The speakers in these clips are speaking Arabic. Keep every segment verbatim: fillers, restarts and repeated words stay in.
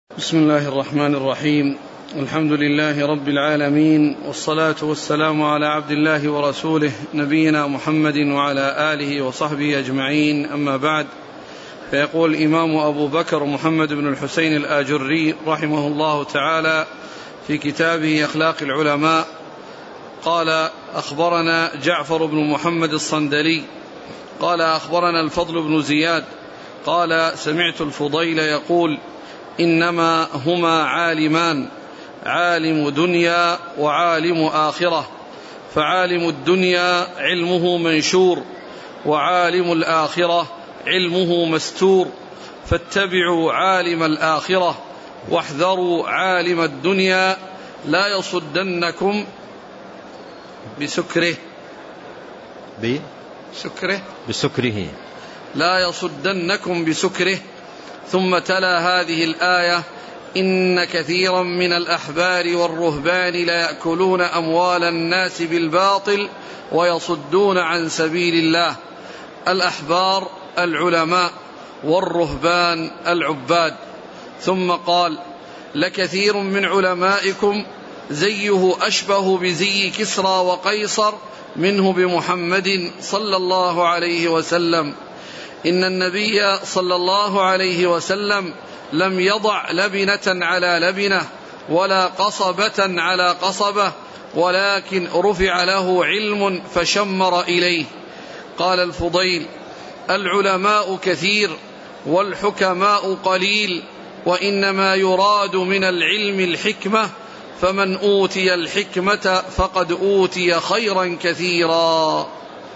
بسم الله الرحمن الرحيم. الحمد لله رب العالمين، والصلاة والسلام على عبد الله ورسوله نبينا محمد وعلى آله وصحبه أجمعين، أما بعد. فيقول الإمام أبو بكر محمد بن الحسين الآجري رحمه الله تعالى في كتابه أخلاق العلماء قال: أخبرنا جعفر بن محمد الصندلي قال: أخبرنا الفضل بن زياد قال: سمعت الفضيل يقول: إنما هما عالمان، عالم دنيا وعالم آخرة، فعالم الدنيا علمه منشور، وعالم الآخرة علمه مستور، فاتبعوا عالم الآخرة واحذروا عالم الدنيا، لا يصدنكم بسكره بسكره بسكره لا يصدنكم بسكره. ثم تلا هذه الآية: إن كثيرا من الأحبار والرهبان ليأكلون أموال الناس بالباطل ويصدون عن سبيل الله. الأحبار العلماء، والرهبان العباد. ثم قال: لكثير من علمائكم زيه أشبه بزي كسرى وقيصر منه بمحمد صلى الله عليه وسلم. إن النبي صلى الله عليه وسلم لم يضع لبنة على لبنة ولا قصبة على قصبة، ولكن رفع له علم فشمر إليه. قال الفضيل: العلماء كثير والحكماء قليل، وإنما يراد من العلم الحكمة، فمن أوتي الحكمة فقد أوتي خيرا كثيرا.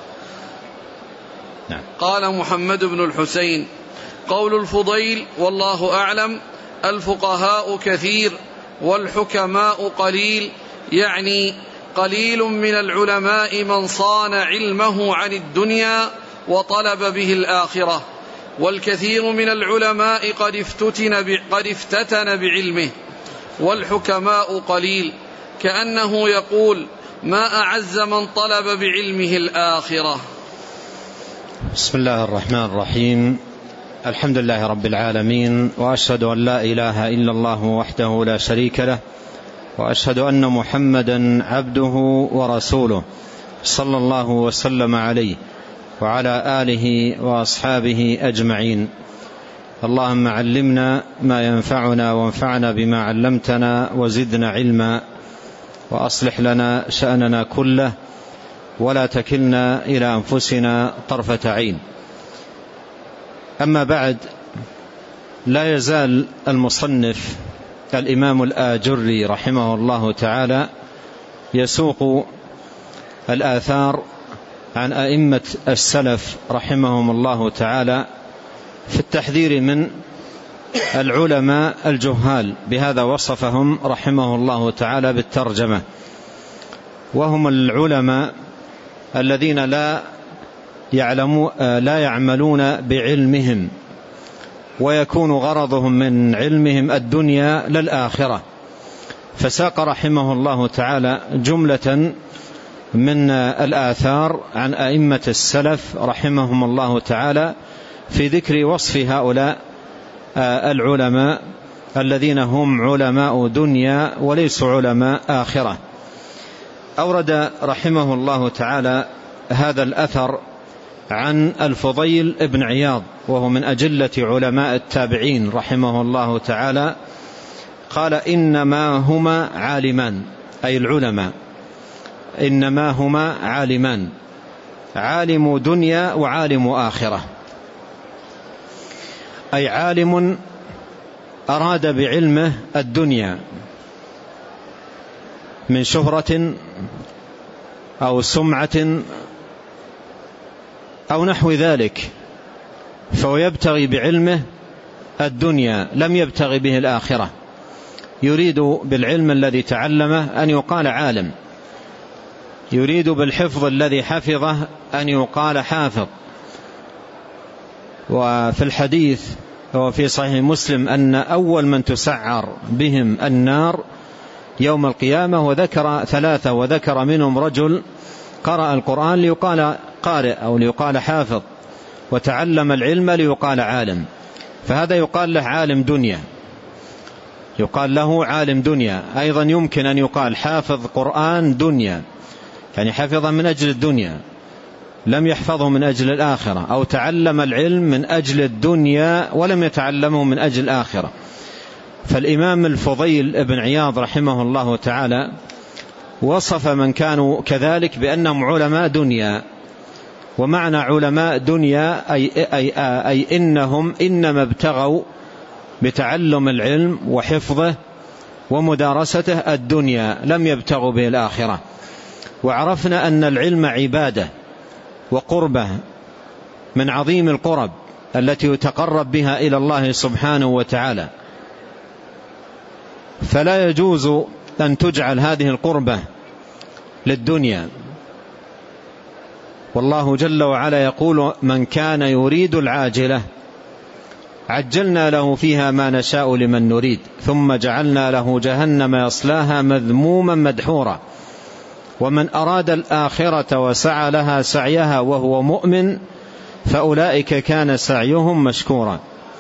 قال محمد بن الحسين: قول الفضيل والله أعلم: الفقهاء كثير والحكماء قليل، يعني قليل من العلماء من صان علمه عن الدنيا وطلب به الآخرة، والكثير من العلماء قد افتتن قد افتتن بعلمه، والحكماء قليل، كأنه يقول: ما أعز من طلب بعلمه الآخرة. بسم الله الرحمن الرحيم. الحمد لله رب العالمين، وأشهد أن لا إله إلا الله وحده لا شريك له، وأشهد أن محمدا عبده ورسوله، صلى الله وسلم عليه وعلى آله وأصحابه أجمعين. اللهم علمنا ما ينفعنا، وانفعنا بما علمتنا، وزدنا علما، وأصلح لنا شأننا كله، ولا تكلنا إلى أنفسنا طرفة عين. أما بعد، لا يزال المصنف الإمام الآجري رحمه الله تعالى يسوق الآثار عن أئمة السلف رحمهم الله تعالى في التحذير من العلماء الجهال، بهذا وصفهم رحمه الله تعالى بالترجمة، وهم العلماء الذين لا يعلمون لا يعملون بعلمهم، ويكون غرضهم من علمهم الدنيا للآخرة. فساق رحمه الله تعالى جملة من الآثار عن أئمة السلف رحمهم الله تعالى في ذكر وصف هؤلاء العلماء الذين هم علماء دنيا وليسوا علماء آخرة. أورد رحمه الله تعالى هذا الأثر عن الفضيل ابن عياض، وهو من أجلة علماء التابعين رحمه الله تعالى، قال: إنما هما عالمان، أي العلماء إنما هما عالمان، عالم دنيا وعالم آخرة، أي عالم أراد بعلمه الدنيا من شهرة أو سمعة أو نحو ذلك، فهو يبتغي بعلمه الدنيا، لم يبتغي به الآخرة، يريد بالعلم الذي تعلمه أن يقال عالم، يريد بالحفظ الذي حفظه أن يقال حافظ. وفي الحديث وفي صحيح مسلم أن أول من تسعر بهم النار يوم القيامة، وذكر ثلاثة، وذكر منهم رجل قرأ القرآن ليقال قارئ أو ليقال حافظ، وتعلم العلم ليقال عالم، فهذا يقال له عالم دنيا. يقال له عالم دنيا. أيضا يمكن أن يقال حافظ قرآن دنيا، يعني حفظ من أجل الدنيا لم يحفظه من أجل الآخرة، أو تعلم العلم من أجل الدنيا ولم يتعلمه من أجل الآخرة. فالإمام الفضيل بن عياض رحمه الله تعالى وصف من كانوا كذلك بأنهم علماء دنيا. ومعنى علماء دنيا أي, أي, أي إنهم إنما ابتغوا بتعلم العلم وحفظه ومدارسته الدنيا، لم يبتغوا به الآخرة. وعرفنا أن العلم عبادة وقربة من عظيم القرب التي يتقرب بها إلى الله سبحانه وتعالى، فلا يجوز أن تجعل هذه القربة للدنيا. والله جل وعلا يقول: من كان يريد العاجلة عجلنا له فيها ما نشاء لمن نريد ثم جعلنا له جهنم يصلاها مذموما مدحورا ومن أراد الآخرة وسعى لها سعيها وهو مؤمن فأولئك كان سعيهم مشكورا.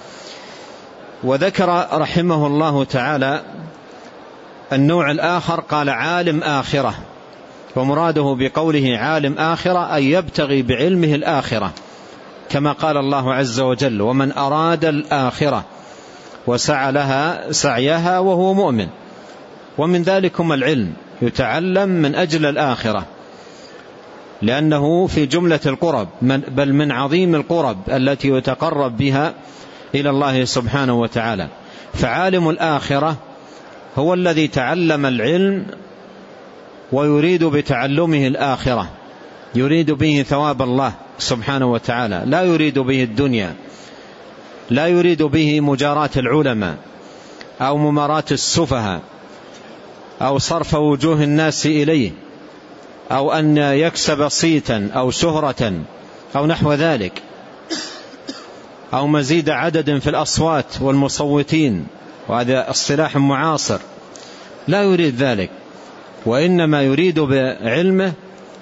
وذكر رحمه الله تعالى النوع الآخر، قال عالم آخرة، ومراده بقوله عالم آخرة أي يبتغي بعلمه الآخرة، كما قال الله عز وجل: ومن أراد الآخرة وسعى لها سعيها وهو مؤمن. ومن ذلكم العلم يتعلم من أجل الآخرة، لأنه في جملة القرب، بل من عظيم القرب التي يتقرب بها إلى الله سبحانه وتعالى. فعالم الآخرة هو الذي تعلم العلم ويريد بتعلمه الآخرة، يريد به ثواب الله سبحانه وتعالى، لا يريد به الدنيا، لا يريد به مجاراة العلماء أو مماراة السفهاء أو صرف وجوه الناس إليه أو أن يكسب صيتا أو شهرة أو نحو ذلك، أو مزيد عدد في الأصوات والمصوتين، وهذا اصطلاح معاصر. لا يريد ذلك، وإنما يريد بعلمه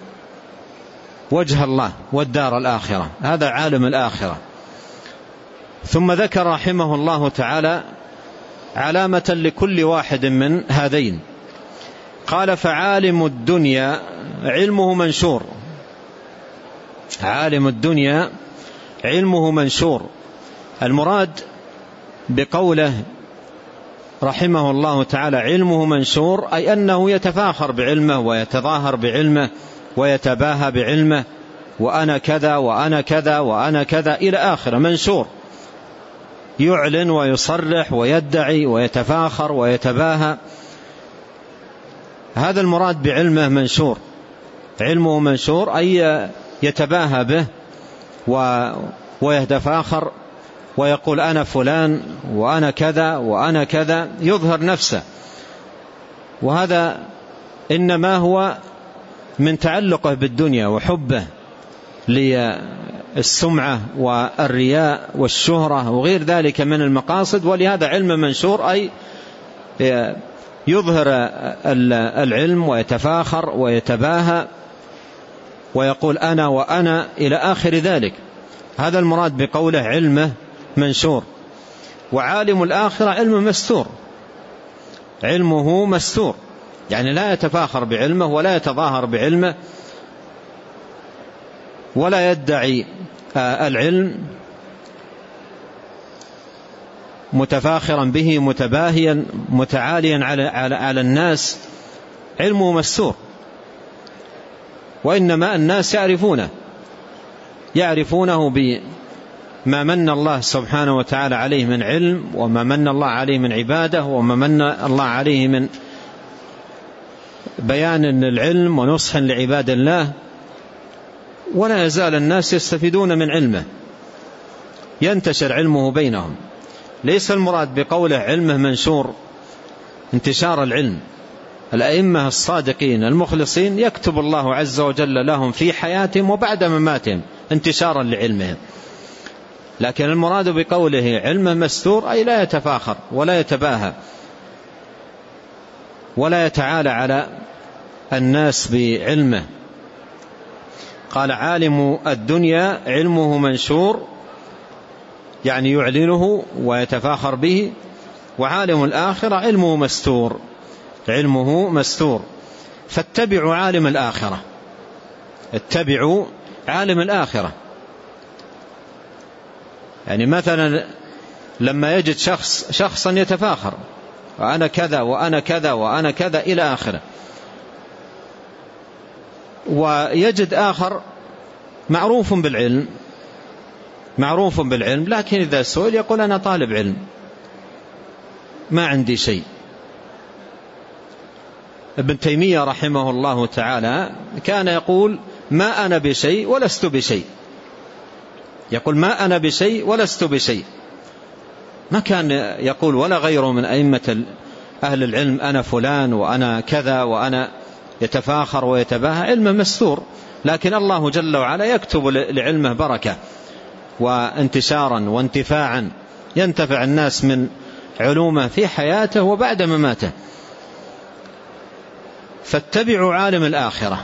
وجه الله والدار الآخرة. هذا عالم الآخرة. ثم ذكر رحمه الله تعالى علامة لكل واحد من هذين، قال: فعالم الدنيا علمه منشور. عالم الدنيا علمه منشور. المراد بقوله رحمه الله تعالى علمه منشور أي أنه يتفاخر بعلمه ويتظاهر بعلمه ويتباهى بعلمه، وأنا كذا وأنا كذا وأنا كذا إلى آخر. منشور، يعلن ويصرح ويدعي ويتفاخر ويتباهى. هذا المراد بعلمه منشور. علمه منشور أي يتباهى به ويتفاخر ويقول أنا فلان وأنا كذا وأنا كذا، يظهر نفسه. وهذا إنما هو من تعلقه بالدنيا وحبه للسمعة والرياء والشهرة وغير ذلك من المقاصد. ولهذا علم منشور أي يظهر العلم ويتفاخر ويتباهى ويقول أنا وأنا إلى آخر ذلك. هذا المراد بقوله علمه منشور. وعالم الآخرة علمه مستور، علمه مستور، يعني لا يتفاخر بعلمه ولا يتظاهر بعلمه ولا يدعي العلم متفاخرا به متباهيا متعاليا على, على, على الناس. علمه مستور، وإنما الناس يعرفونه يعرفونه بما من الله سبحانه وتعالى عليه من علم، وما من الله عليه من عبادة، وما من الله عليه من بيان العلم ونصح لعباد الله. ولا يزال الناس يستفيدون من علمه، ينتشر علمه بينهم. ليس المراد بقوله علمه منشور انتشار العلم. الأئمة الصادقين المخلصين يكتب الله عز وجل لهم في حياتهم وبعد مماتهم انتشارا لعلمهم. لكن المراد بقوله علمه مستور أي لا يتفاخر ولا يتباهى ولا يتعالى على الناس بعلمه. قال عالم الدنيا علمه منشور، يعني يعلنه ويتفاخر به وعالم الآخرة علمه مستور، علمه مستور. فاتبعوا عالم الآخرة، اتبعوا عالم الآخرة. يعني مثلا لما يجد شخص شخصا يتفاخر، وأنا كذا وأنا كذا وأنا كذا إلى آخره، ويجد آخر معروف بالعلم معروف بالعلم لكن إذا سئل يقول أنا طالب علم ما عندي شيء. ابن تيمية رحمه الله تعالى كان يقول ما أنا بشيء ولست بشيء، يقول ما أنا بشيء ولست بشيء، ما كان يقول ولا غيره من أئمة أهل العلم أنا فلان وأنا كذا وأنا يتفاخر ويتباهى. علم مستور، لكن الله جل وعلا يكتب لعلمه بركة وانتشارا وانتفاعا، ينتفع الناس من علومه في حياته وبعد مماته. فاتبعوا عالم الآخرة،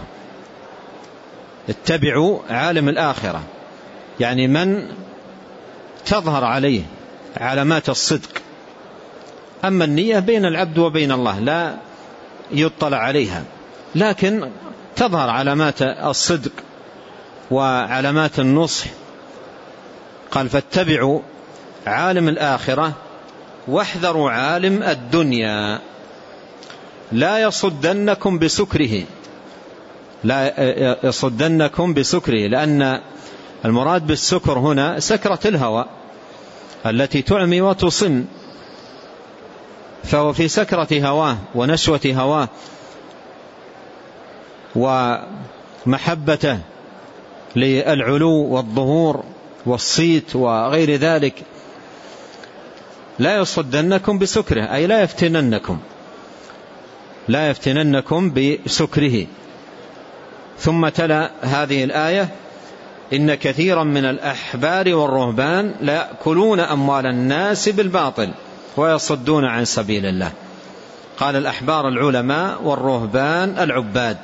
اتبعوا عالم الآخرة، يعني من تظهر عليه علامات الصدق. أما النية بين العبد وبين الله لا يطلع عليها، لكن تظهر علامات الصدق وعلامات النصح. قال فاتبعوا عالم الآخرة واحذروا عالم الدنيا لا يصدنكم بسكره، لا يصدنكم بسكره، لأن المراد بالسكر هنا سكرة الهوى التي تعمي وتصم، فهو في سكرة هواه ونشوة هواه ومحبته للعلو والظهور والصيت وغير ذلك. لا يصدنكم بسكره أي لا يفتننكم لا يفتننكم بسكره. ثم تلا هذه الآية إن كثيرا من الأحبار والرهبان لا يأكلون أموال الناس بالباطل ويصدون عن سبيل الله. قال الأحبار العلماء والرهبان العباد.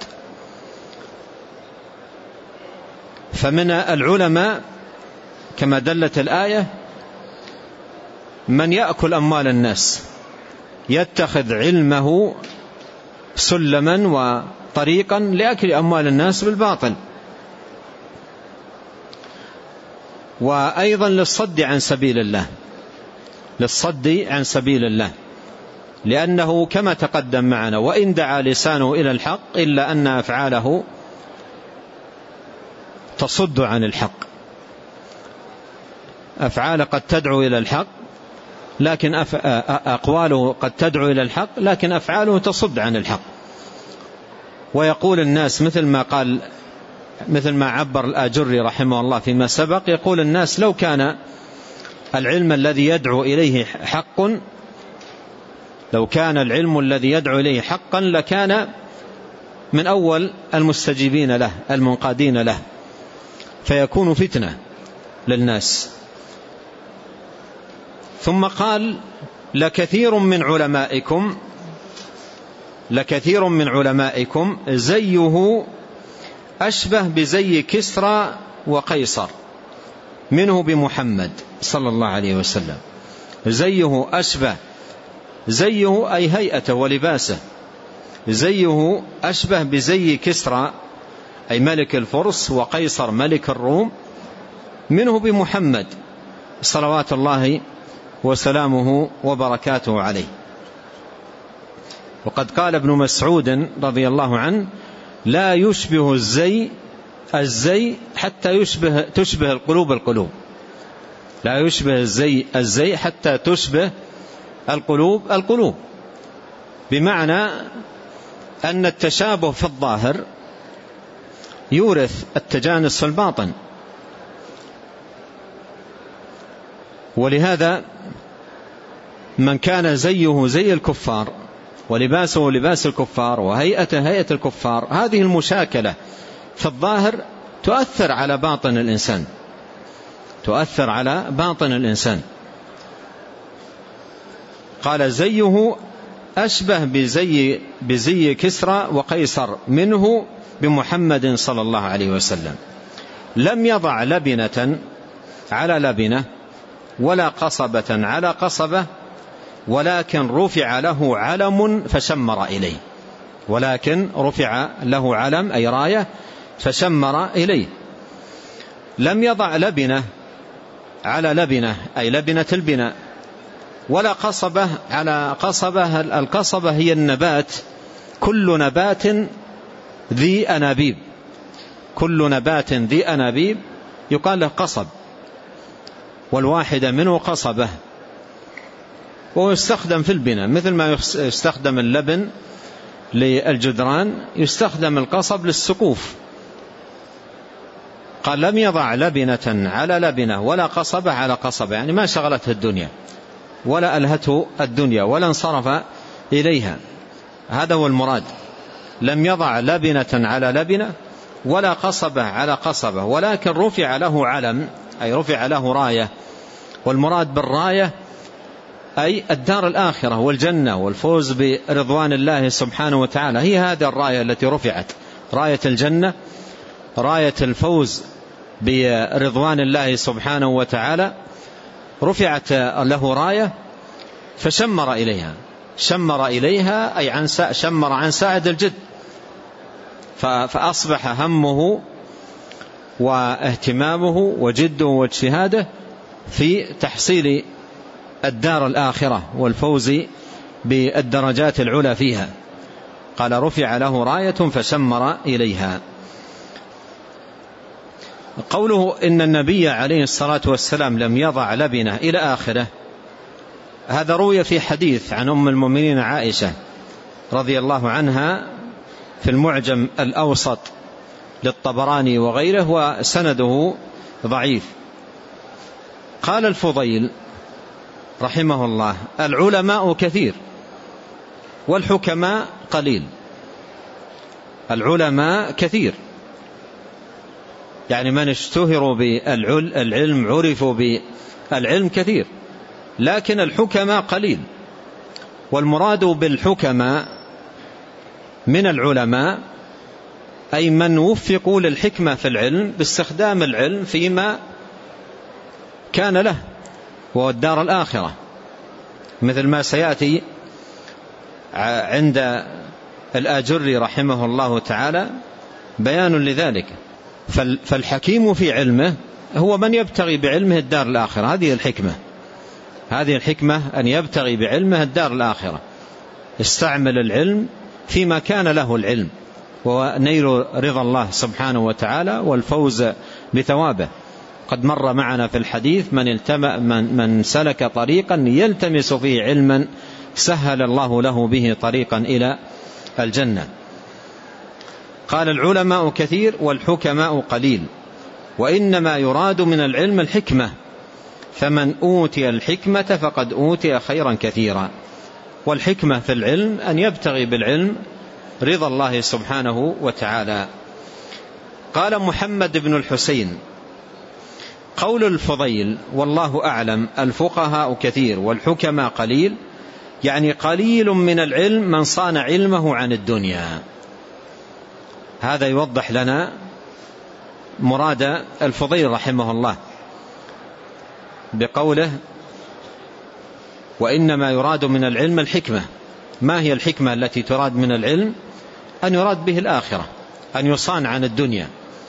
فمن العلماء كما دلت الآية من يأكل أموال الناس، يتخذ علمه سلما وطريقا لأكل أموال الناس بالباطل، وأيضا للصد عن سبيل الله للصد عن سبيل الله لأنه كما تقدم معنا وإن دعا لسانه إلى الحق إلا أن أفعاله تصد عن الحق. أفعاله قد تدعو إلى الحق لكن أقواله قد تدعو إلى الحق لكن أفعاله تصد عن الحق. ويقول الناس مثل ما قال مثل ما عبر الآجري رحمه الله فيما سبق، يقول الناس لو كان العلم الذي يدعو إليه حق لو كان العلم الذي يدعو إليه حقا لكان من أول المستجيبين له المنقادين له، فيكون فتنة للناس. ثم قال لكثير من علمائكم لكثير من علمائكم زيه أشبه بزي كسرى وقيصر منه بمحمد صلى الله عليه وسلم. زيه أشبه، زيه أي هيئته ولباسه، زيه أشبه بزي كسرى أي ملك الفرس وقيصر ملك الروم منه بمحمد صلوات الله وسلامه وبركاته عليه. وقد قال ابن مسعود رضي الله عنه لا يشبه الزي الزي حتى يشبه تشبه القلوب القلوب لا يشبه الزي الزي حتى تشبه القلوب القلوب، بمعنى أن التشابه في الظاهر يورث التجانس في الباطن. ولهذا من كان زيه زي الكفار ولباسه لباس الكفار وهيئته هيئة الكفار، هذه المشاكلة في الظاهر تؤثر على باطن الإنسان تؤثر على باطن الإنسان. قال زيه أشبه بزي, بزي كسرى وقيصر منه بمحمد صلى الله عليه وسلم. لم يضع لبنة على لبنة ولا قصبة على قصبة ولكن رفع له علم فشمر إليه، ولكن رفع له علم أي راية فشمر إليه. لم يضع لبنة على لبنة أي لبنة البناء، ولا قصبة على قصبة. القصبة هي النبات، كل نبات ذي أنابيب، كل نبات ذي أنابيب يقال له قصب، والواحدة منه قصبة، ويستخدم في البناء مثل ما يستخدم اللبن للجدران يستخدم القصب للسقوف. قال لم يضع لبنة على لبنة ولا قصبة على قصبة، يعني ما شغلته الدنيا ولا ألهته الدنيا ولا انصرف إليها، هذا هو المراد. لم يضع لبنة على لبنة ولا قصبة على قصبة، ولكن رفع له علم أي رفع له راية. والمراد بالراية أي الدار الآخرة والجنة والفوز برضوان الله سبحانه وتعالى، هي هذه الراية التي رفعت، راية الجنة، راية الفوز برضوان الله سبحانه وتعالى، رفعت له راية فشمر إليها. شمر إليها أي عن شمر عن ساعد الجد، فأصبح همه واهتمامه وجده واجتهاده في تحصيل الدار الآخرة والفوز بالدرجات العلى فيها. قال رفع له راية فشمر إليها. قوله إن النبي عليه الصلاة والسلام لم يضع لبنة إلى آخره، هذا روي في حديث عن أم المؤمنين عائشة رضي الله عنها في المعجم الأوسط للطبراني وغيره، وسنده ضعيف. قال الفضيل رحمه الله: العلماء كثير والحكماء قليل. العلماء كثير، يعني من اشتهروا بالعلم عرفوا بالعلم كثير، لكن الحكماء قليل. والمراد بالحكماء من العلماء أي من وفقوا للحكمة في العلم باستخدام العلم فيما كان له والدار الآخرة، مثل ما سيأتي عند الآجري رحمه الله تعالى بيان لذلك. فالحكيم في علمه هو من يبتغي بعلمه الدار الآخرة، هذه الحكمة، هذه الحكمة أن يبتغي بعلمه الدار الآخرة، استعمل العلم فيما كان له العلم، ونيل رضا الله سبحانه وتعالى والفوز بثوابه. قد مر معنا في الحديث من, التم من, من سلك طريقا يلتمس فيه علما سهل الله له به طريقا إلى الجنة. قال العلماء كثير والحكماء قليل، وإنما يراد من العلم الحكمة، فمن أوتي الحكمة فقد أوتي خيرا كثيرا. والحكمة في العلم أن يبتغي بالعلم رضا الله سبحانه وتعالى. قال محمد بن الحسين: قول الفضيل والله أعلم الفقهاء كثير والحكماء قليل، يعني قليل من العلم من صان علمه عن الدنيا. هذا يوضح لنا مراد الفضيل رحمه الله بقوله وإنما يراد من العلم الحكمة. ما هي الحكمة التي تراد من العلم؟ أن يراد به الآخرة، أن يصان عن الدنيا.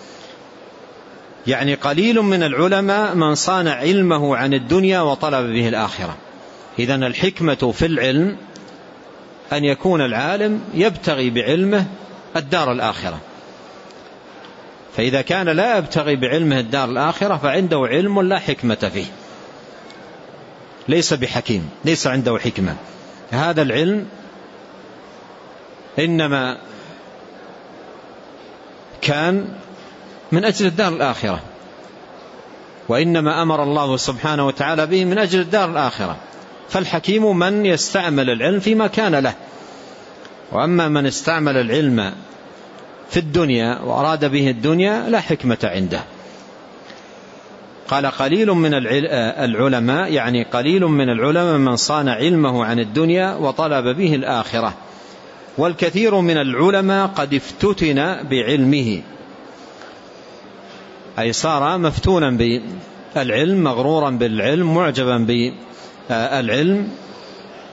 يعني قليل من العلماء من صان علمه عن الدنيا وطلب به الآخرة. إذن الحكمة في العلم أن يكون العالم يبتغي بعلمه الدار الآخرة، فإذا كان لا يبتغي بعلمه الدار الآخرة فعنده علم لا حكمة فيه، ليس بحكيم، ليس عنده حكمة. هذا العلم إنما كان من أجل الدار الآخرة، وإنما أمر الله سبحانه وتعالى به من أجل الدار الآخرة. فالحكيم من يستعمل العلم فيما كان له، وأما من استعمل العلم في الدنيا وأراد به الدنيا لا حكمة عنده. قال قليل من العلماء، يعني قليل من العلماء من صان علمه عن الدنيا وطلب به الآخرة، والكثير من العلماء قد افتتن بعلمه، أي صار مفتونا بالعلم، مغرورا بالعلم، معجبا بالعلم،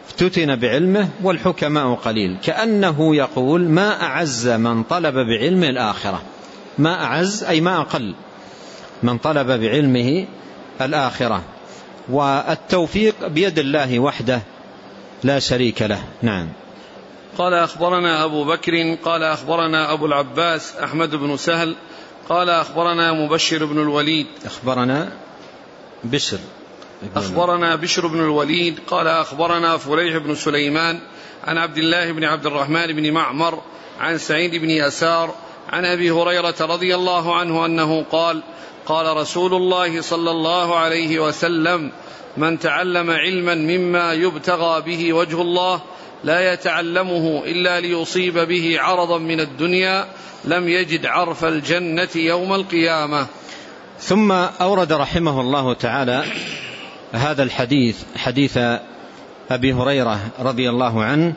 افتتن بعلمه والحكماء قليل. كأنه يقول ما أعز من طلب بعلمه الآخرة، ما أعز أي ما أقل من طلب بعلمه الآخرة. والتوفيق بيد الله وحده لا شريك له. نعم. قال أخبرنا أبو بكر قال أخبرنا أبو العباس أحمد بن سهل قال أخبرنا مبشر بن الوليد أخبرنا بشر أخبرنا بشر بن الوليد قال أخبرنا فليح بن سليمان عن عبد الله بن عبد الرحمن بن معمر عن سعيد بن يسار عن أبي هريرة رضي الله عنه أنه قال قال رسول الله صلى الله عليه وسلم من تعلم علما مما يبتغى به وجه الله لا يتعلمه إلا ليصيب به عرضا من الدنيا لم يجد عرف الجنة يوم القيامة. ثم أورد رحمه الله تعالى هذا الحديث، حديث أبي هريرة رضي الله عنه،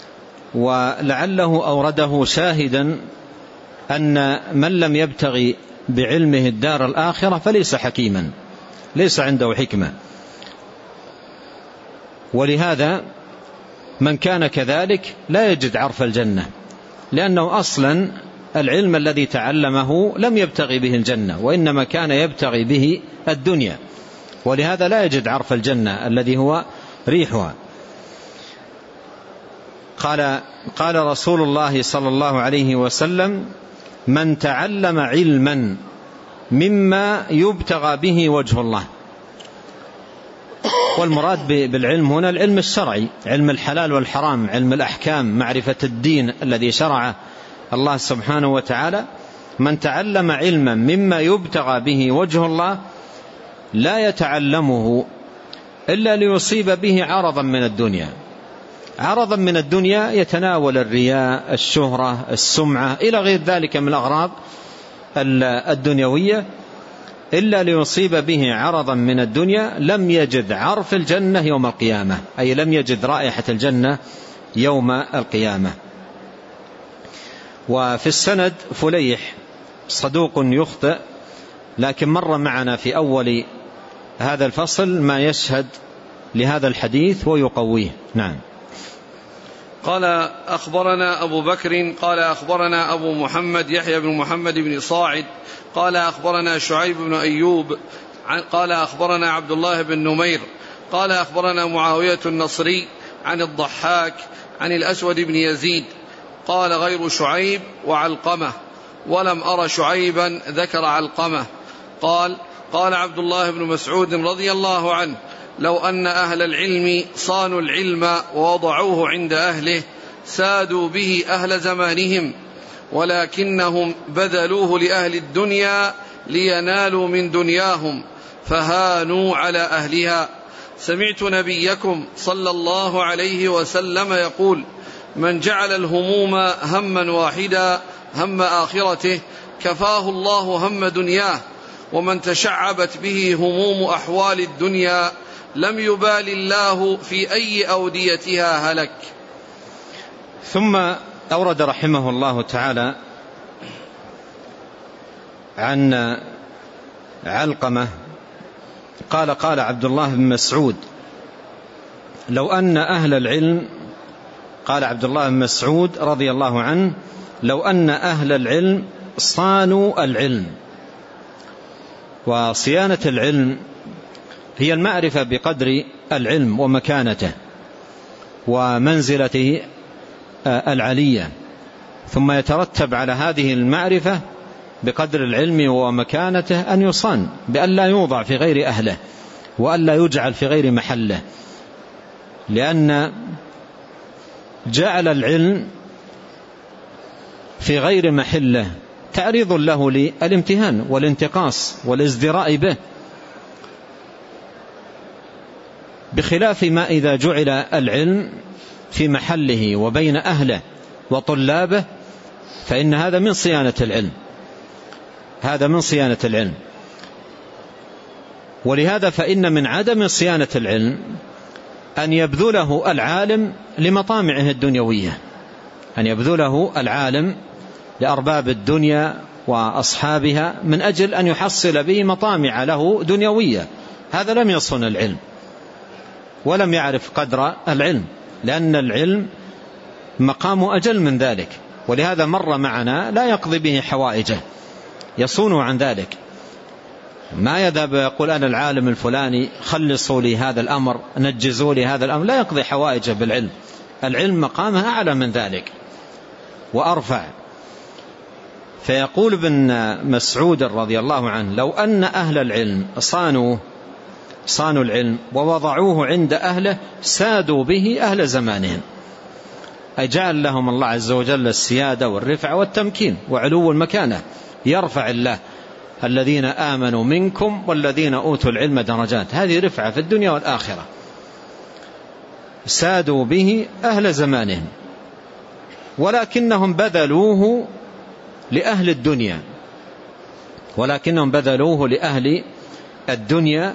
ولعله أورده شاهدا أن من لم يبتغي بعلمه الدار الآخرة فليس حكيما، ليس عنده حكمة. ولهذا من كان كذلك لا يجد عرف الجنة، لأنه أصلا العلم الذي تعلمه لم يبتغي به الجنة، وإنما كان يبتغي به الدنيا، ولهذا لا يجد عرف الجنة الذي هو ريحها. قال قال رسول الله صلى الله عليه وسلم من تعلم علما مما يبتغى به وجه الله. والمراد بالعلم هنا العلم الشرعي، علم الحلال والحرام، علم الأحكام، معرفة الدين الذي شرعه الله سبحانه وتعالى. من تعلم علما مما يبتغى به وجه الله لا يتعلمه إلا ليصيب به عرضا من الدنيا، عرضا من الدنيا يتناول الرياء، الشهرة، السمعة، إلى غير ذلك من الأغراض الدنيوية، إلا ليصيب به عرضا من الدنيا لم يجد عرف الجنة يوم القيامة، أي لم يجد رائحة الجنة يوم القيامة. وفي السند فليح صدوق يخطئ، لكن مر معنا في أول هذا الفصل ما يشهد لهذا الحديث ويقويه. نعم. قال أخبرنا أبو بكر قال أخبرنا أبو محمد يحيى بن محمد بن صاعد قال أخبرنا شعيب بن أيوب قال أخبرنا عبد الله بن نمير قال أخبرنا معاوية النصري عن الضحاك عن الأسود بن يزيد قال غير شعيب وعلقمة، ولم أر شعيبا ذكر علقمة. قال قال عبد الله بن مسعود رضي الله عنه لو أن أهل العلم صانوا العلم ووضعوه عند أهله سادوا به أهل زمانهم، ولكنهم بذلوه لأهل الدنيا لينالوا من دنياهم فهانوا على أهلها. سمعت نبيكم صلى الله عليه وسلم يقول من جعل الهموم هما واحدا هم آخرته كفاه الله هم دنياه، ومن تشعبت به هموم أحوال الدنيا لم يبال الله في أي أوديتها هلك. ثم أورد رحمه الله تعالى عن علقمة قال قال عبد الله بن مسعود لو أن أهل العلم، قال عبد الله بن مسعود رضي الله عنه لو أن أهل العلم صانوا العلم. وصيانة العلم هي المعرفة بقدر العلم ومكانته ومنزلته العلية، ثم يترتب على هذه المعرفة بقدر العلم ومكانته أن يصان بأن لا يوضع في غير أهله وأن لا يجعل في غير محله، لأن جعل العلم في غير محله تعريض له للامتهان والانتقاص والازدراء به، بخلاف ما إذا جعل العلم في محله وبين أهله وطلابه فإن هذا من صيانة العلم، هذا من صيانة العلم. ولهذا فإن من عدم صيانة العلم أن يبذله العالم لمطامعه الدنيوية، أن يبذله العالم لأرباب الدنيا وأصحابها من أجل أن يحصل به مطامع له دنيوية، هذا لم يصن العلم ولم يعرف قدر العلم. لأن العلم مقام أجل من ذلك، ولهذا مر معنا لا يقضي به حوائجه، يصون عن ذلك، ما يذهب يقول أنا العالم الفلاني خلصوا لي هذا الأمر، نجزوا لي هذا الأمر، لا يقضي حوائجه بالعلم. العلم مقامه أعلى من ذلك وأرفع. فيقول ابن مسعود رضي الله عنه لو أن أهل العلم صانوا صانوا العلم ووضعوه عند أهله سادوا به أهل زمانهم، أي جعل لهم الله عز وجل السيادة والرفعة والتمكين وعلو المكانة. يرفع الله الذين آمنوا منكم والذين أوتوا العلم درجات، هذه رفعة في الدنيا والآخرة. سادوا به أهل زمانهم ولكنهم بذلوه لأهل الدنيا ولكنهم بذلوه لأهل الدنيا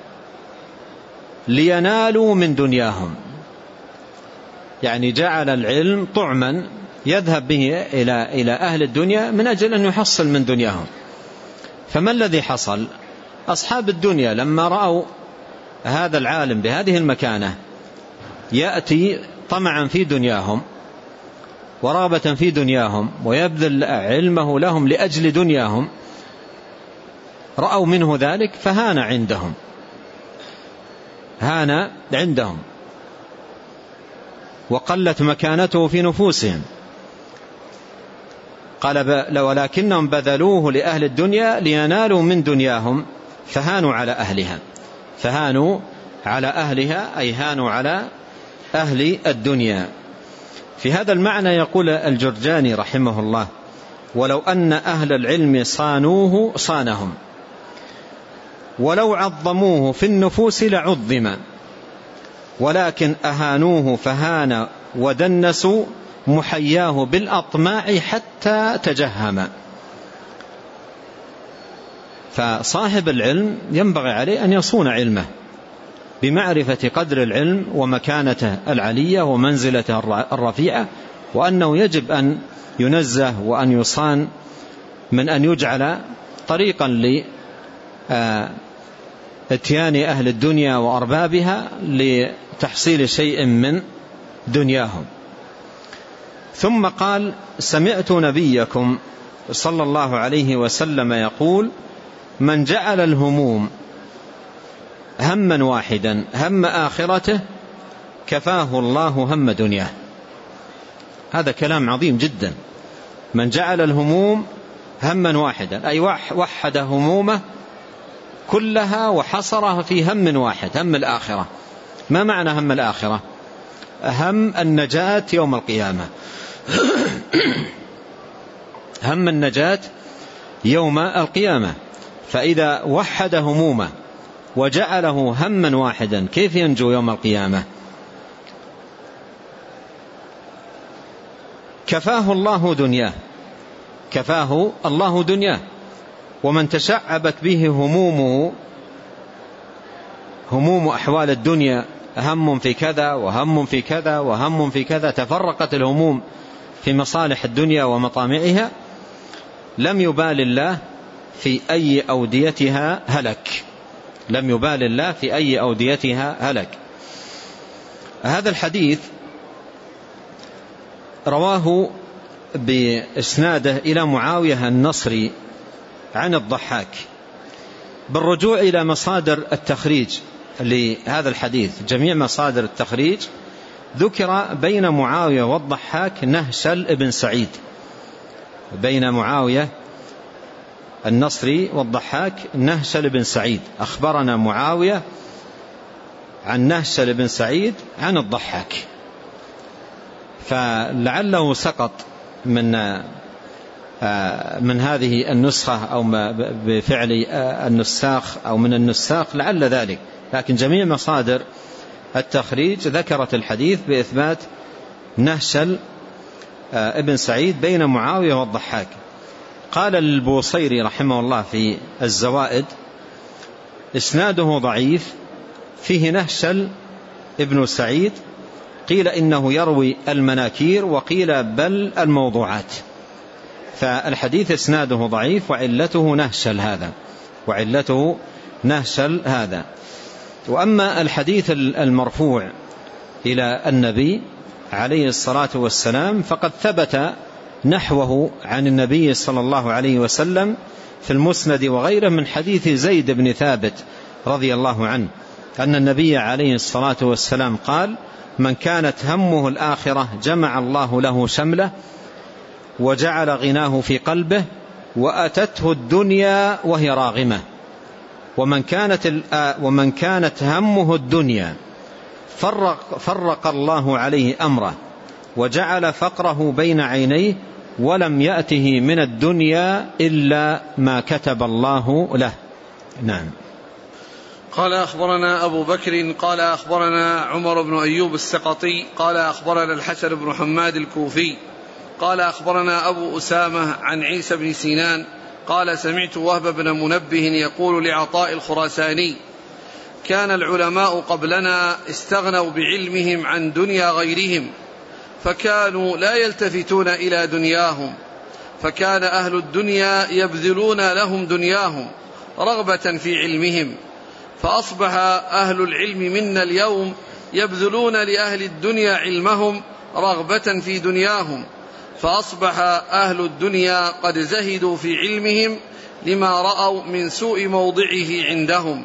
لينالوا من دنياهم، يعني جعل العلم طعما يذهب به إلى إلى أهل الدنيا من أجل أن يحصل من دنياهم. فما الذي حصل؟ أصحاب الدنيا لما رأوا هذا العالم بهذه المكانة يأتي طمعا في دنياهم ورغبة في دنياهم ويبذل علمه لهم لأجل دنياهم، رأوا منه ذلك فهان عندهم هان عندهم وقلت مكانته في نفوسهم. قال ولكنهم بذلوه لأهل الدنيا لينالوا من دنياهم فهانوا على أهلها فهانوا على أهلها أي هانوا على أهل الدنيا. في هذا المعنى يقول الجرجاني رحمه الله ولو أن أهل العلم صانوه صانهم ولو عظموه في النفوس لعظم ولكن أهانوه فهان ودنسوا محياه بالأطماع حتى تجهم. فصاحب العلم ينبغي عليه أن يصون علمه بمعرفة قدر العلم ومكانته العلية ومنزلته الرفيعة، وأنه يجب أن ينزه وأن يصان من أن يجعل طريقا لإتيان أهل الدنيا وأربابها لتحصيل شيء من دنياهم. ثم قال سمعت نبيكم صلى الله عليه وسلم يقول من جعل الهموم هما واحدا هم آخرته كفاه الله هم دنياه. هذا كلام عظيم جدا. من جعل الهموم هما واحدا أي وحد همومه كلها وحصرها في هم واحد هم الآخرة. ما معنى هم الآخرة؟ هم النجاة يوم القيامة هم النجاة يوم القيامة. فإذا وحد همومه وجعله هما واحدا كيف ينجو يوم القيامة؟ كفاه الله دنياه كفاه الله دنياه. ومن تشعبت به همومه هموم أحوال الدنيا هم في كذا وهم في كذا وهم في كذا تفرقت الهموم في مصالح الدنيا ومطامعها لم يبال الله في أي أوديتها هلك لم يبال الله في أي أوديتها هلك. هذا الحديث رواه بإسناده إلى معاوية النصري عن الضحاك بالرجوع إلى مصادر التخريج لهذا الحديث. جميع مصادر التخريج ذكر بين معاوية والضحاك نهشل ابن سعيد بين معاوية النصري والضحاك نهشل بن سعيد. أخبرنا معاوية عن نهشل بن سعيد عن الضحاك، فلعله سقط من من هذه النسخة أو بفعل النساخ أو من النساخ لعل ذلك، لكن جميع مصادر التخريج ذكرت الحديث بإثبات نهشل ابن سعيد بين معاوية والضحاك. قال البوصيري رحمه الله في الزوائد إسناده ضعيف فيه نهشل ابن سعيد، قيل إنه يروي المناكير وقيل بل الموضوعات. فالحديث إسناده ضعيف وعلته نهشل هذا وعلته نهشل هذا. وأما الحديث المرفوع إلى النبي عليه الصلاة والسلام، فقد ثبت نحوه عن النبي صلى الله عليه وسلم في المسند وغيره من حديث زيد بن ثابت رضي الله عنه أن النبي عليه الصلاة والسلام قال: من كانت همه الآخرة جمع الله له شمله وجعل غناه في قلبه وأتته الدنيا وهي راغمة. ومن كانت, ومن كانت همه الدنيا فرق, فرق الله عليه أمره وجعل فقره بين عينيه ولم يأته من الدنيا إلا ما كتب الله له. نعم. قال أخبرنا أبو بكر قال أخبرنا عمر بن أيوب السقطي قال أخبرنا الحسن بن حماد الكوفي قال أخبرنا أبو أسامة عن عيسى بن سينان قال سمعت وهب بن منبه يقول لعطاء الخراساني: كان العلماء قبلنا استغنوا بعلمهم عن دنيا غيرهم، فكانوا لا يلتفتون إلى دنياهم، فكان أهل الدنيا يبذلون لهم دنياهم رغبة في علمهم، فأصبح أهل العلم منا اليوم يبذلون لأهل الدنيا علمهم رغبة في دنياهم، فأصبح أهل الدنيا قد زهدوا في علمهم لما رأوا من سوء موضعه عندهم.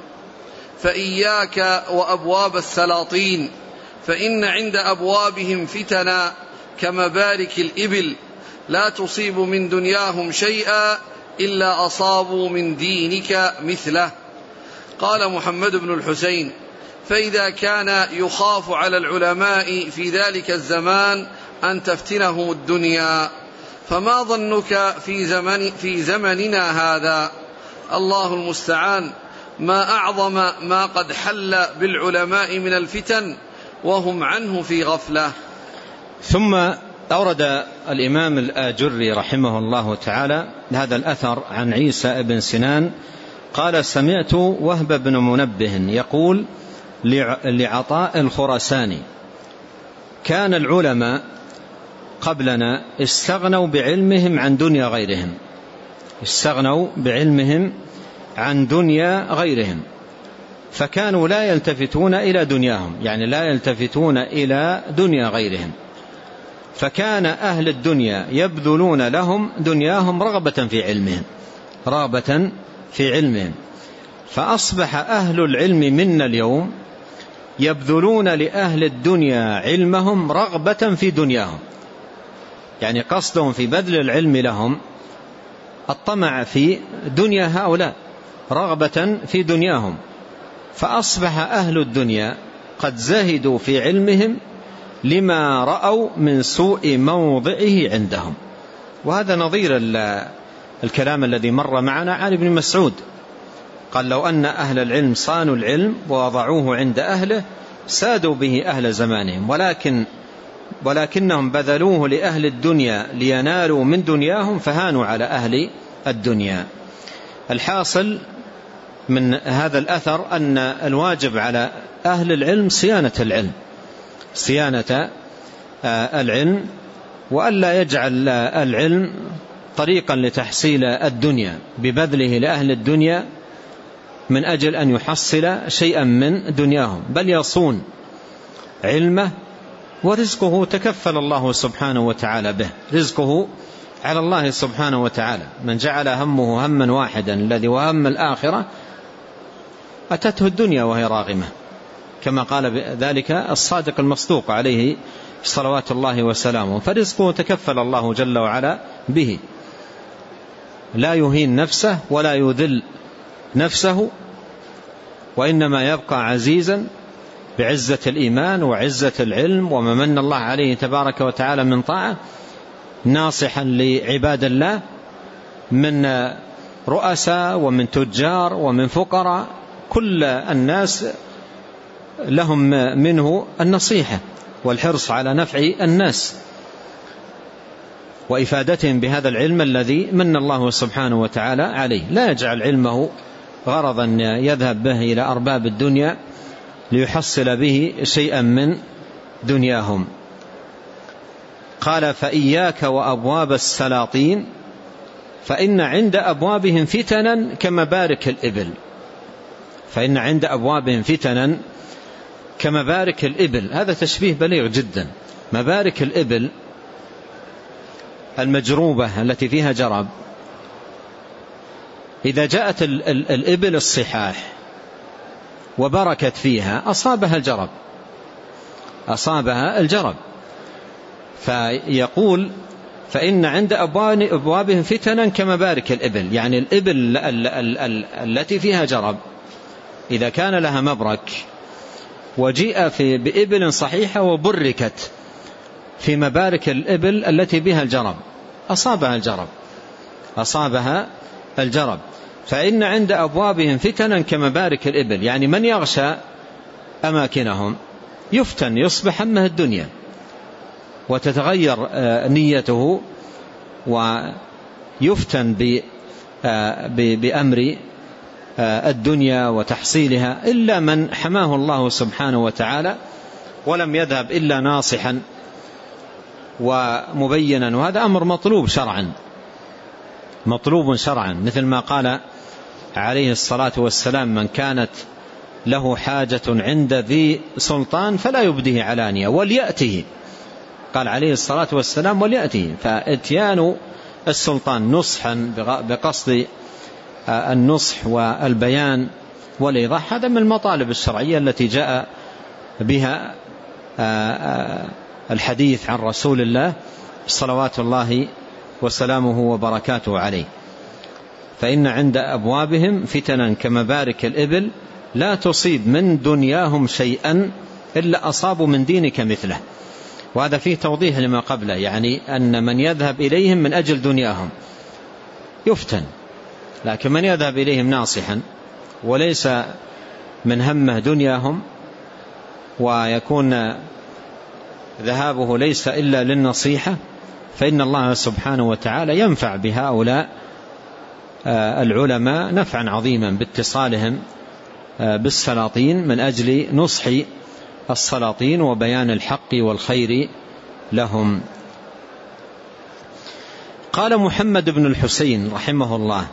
فإياك وأبواب السلاطين، فإن عند أبوابهم فتنا كمبارك الإبل، لا تصيب من دنياهم شيئا إلا أصابوا من دينك مثله. قال محمد بن الحسين: فإذا كان يخاف على العلماء في ذلك الزمان أن تفتنهم الدنيا، فما ظنك في, زمن في زمننا هذا؟ الله المستعان. ما أعظم ما قد حل بالعلماء من الفتن وهم عنه في غفلة. ثم أورد الإمام الآجري رحمه الله تعالى هذا الأثر عن عيسى بن سنان قال: سمعت وهب بن منبه يقول لعطاء الخراساني: كان العلماء قبلنا استغنوا بعلمهم عن دنيا غيرهم استغنوا بعلمهم عن دنيا غيرهم فكانوا لا يلتفتون إلى دنياهم، يعني لا يلتفتون إلى دنيا غيرهم، فكان أهل الدنيا يبذلون لهم دنياهم رغبة في علمهم رغبة في علمهم فأصبح أهل العلم منا اليوم يبذلون لأهل الدنيا علمهم رغبة في دنياهم، يعني قصدهم في بذل العلم لهم الطمع في دنيا هؤلاء رغبة في دنياهم، فأصبح أهل الدنيا قد زهدوا في علمهم لما رأوا من سوء موضعه عندهم. وهذا نظير الكلام الذي مر معنا عن ابن مسعود، قال: لو أن أهل العلم صانوا العلم ووضعوه عند أهله سادوا به أهل زمانهم، ولكن ولكنهم بذلوه لأهل الدنيا لينالوا من دنياهم فهانوا على أهل الدنيا. الحاصل من هذا الأثر أن الواجب على أهل العلم صيانة العلم صيانة العلم وألا يجعل العلم طريقا لتحصيل الدنيا ببذله لأهل الدنيا من أجل أن يحصل شيئا من دنياهم، بل يصون علمه ورزقه تكفل الله سبحانه وتعالى به، رزقه على الله سبحانه وتعالى. من جعل همه هما واحدا الذي وهم الآخرة أتته الدنيا وهي راغمة، كما قال ذلك الصادق المصدوق عليه صلوات الله وسلامه، فرزقه تكفل الله جل وعلا به، لا يهين نفسه ولا يذل نفسه، وإنما يبقى عزيزا بعزة الإيمان وعزة العلم وما من الله عليه تبارك وتعالى من طاعة، ناصحا لعباد الله من رؤساء ومن تجار ومن فقراء، كل الناس لهم منه النصيحة والحرص على نفع الناس وإفادتهم بهذا العلم الذي من الله سبحانه وتعالى عليه، لا يجعل علمه غرضا يذهب به إلى أرباب الدنيا ليحصل به شيئا من دنياهم. قال: فإياك وأبواب السلاطين فإن عند أبوابهم فتنا كمبارك الإبل فإن عند أبوابهم فتنا كمبارك الإبل. هذا تشبيه بليغ جدا. مبارك الإبل المجروبة التي فيها جرب، إذا جاءت ال ال الإبل الصحاح وبركت فيها أصابها الجرب، أصابها الجرب. فيقول فإن عند أبوابهم فتنا كمبارك الإبل، يعني الإبل ال ال ال ال التي فيها جرب إذا كان لها مبرك وجيء في بإبل صحيحة وبركت في مبارك الإبل التي بها الجرب أصابها الجرب، أصابها الجرب. فإن عند أبوابهم فتنا كمبارك الإبل، يعني من يغشى أماكنهم يفتن، يصبح همه الدنيا وتتغير نيته ويفتن بأمر الدنيا وتحصيلها، إلا من حماه الله سبحانه وتعالى ولم يذهب إلا ناصحا ومبينا. وهذا أمر مطلوب شرعا، مطلوب شرعا، مثل ما قال عليه الصلاة والسلام: من كانت له حاجة عند ذي سلطان فلا يبديه علانية وليأته. قال عليه الصلاة والسلام: وليأته. فإتيان السلطان نصحا بقصد النصح والبيان والإيضاح هذا من المطالب الشرعية التي جاء بها الحديث عن رسول الله صلوات الله وسلامه وبركاته عليه. فإن عند أبوابهم فتنا كمبارك الإبل لا تصيب من دنياهم شيئا إلا أصابوا من دينك مثله. وهذا فيه توضيح لما قبله، يعني أن من يذهب إليهم من أجل دنياهم يفتن، لكن من يذهب إليهم ناصحا وليس من همه دنياهم ويكون ذهابه ليس إلا للنصيحة فإن الله سبحانه وتعالى ينفع بهؤلاء العلماء نفعا عظيما باتصالهم بالسلاطين من أجل نصح السلاطين وبيان الحق والخير لهم. قال محمد بن الحسين رحمه الله: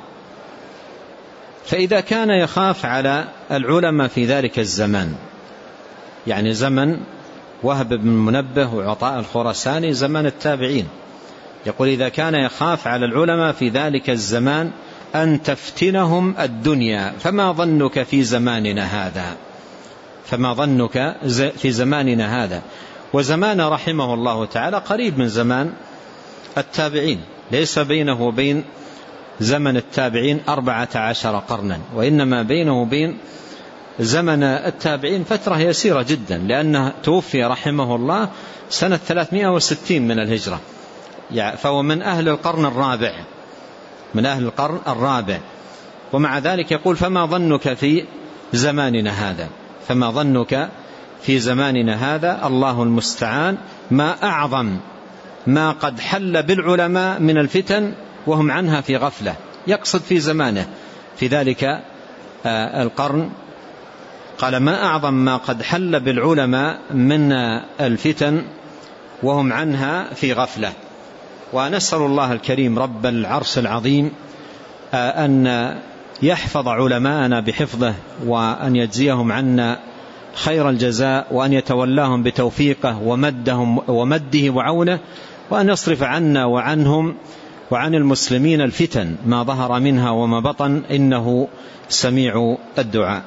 فإذا كان يخاف على العلماء في ذلك الزمان، يعني زمن وهب بن منبه وعطاء الخرساني، زمن التابعين، يقول: إذا كان يخاف على العلماء في ذلك الزمان أن تفتنهم الدنيا فما ظنك في زماننا هذا، فما ظنك في زماننا هذا. وزمان رحمه الله تعالى قريب من زمان التابعين، ليس بينه وبين زمن التابعين أربعة عشر قرنا، وإنما بينه وبين زمن التابعين فترة يسيرة جدا، لأنه توفي رحمه الله سنة ثلاثمائة وستين من الهجرة، فهو من أهل القرن الرابع، من أهل القرن الرابع. ومع ذلك يقول: فما ظنك في زماننا هذا، فما ظنك في زماننا هذا، الله المستعان، ما أعظم ما قد حل بالعلماء من الفتن وهم عنها في غفلة. يقصد في زمانه في ذلك القرن، قال: ما أعظم ما قد حل بالعلماء من الفتن وهم عنها في غفلة. ونسأل الله الكريم رب العرش العظيم أن يحفظ علماءنا بحفظه، وأن يجزيهم عنا خير الجزاء، وأن يتولاهم بتوفيقه ومدهم ومده وعونه، وأن يصرف عنا وعنهم وعن المسلمين الفتن ما ظهر منها وما بطن، إنه سميع الدعاء.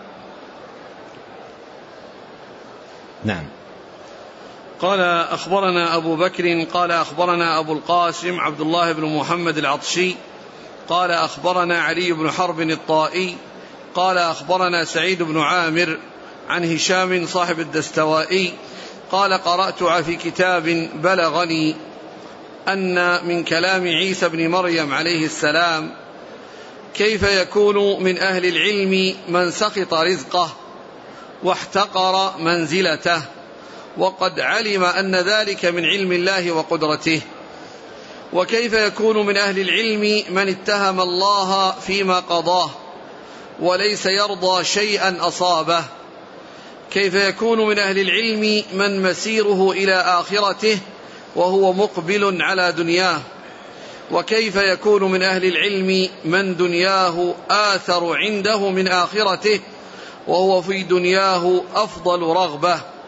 نعم. قال: أخبرنا أبو بكر قال أخبرنا أبو القاسم عبد الله بن محمد العطشي قال أخبرنا علي بن حرب الطائي قال أخبرنا سعيد بن عامر عن هشام صاحب الدستوائي قال: قرأت في كتاب بلغني أن من كلام عيسى بن مريم عليه السلام: كيف يكون من أهل العلم من سخط رزقه واحتقر منزلته وقد علم أن ذلك من علم الله وقدرته، وكيف يكون من أهل العلم من اتهم الله فيما قضاه وليس يرضى شيئا أصابه، كيف يكون من أهل العلم من مسيره إلى آخرته وهو مقبل على دنياه، وكيف يكون من أهل العلم من دنياه آثر عنده من آخرته وهو في دنياه أفضل رغبة،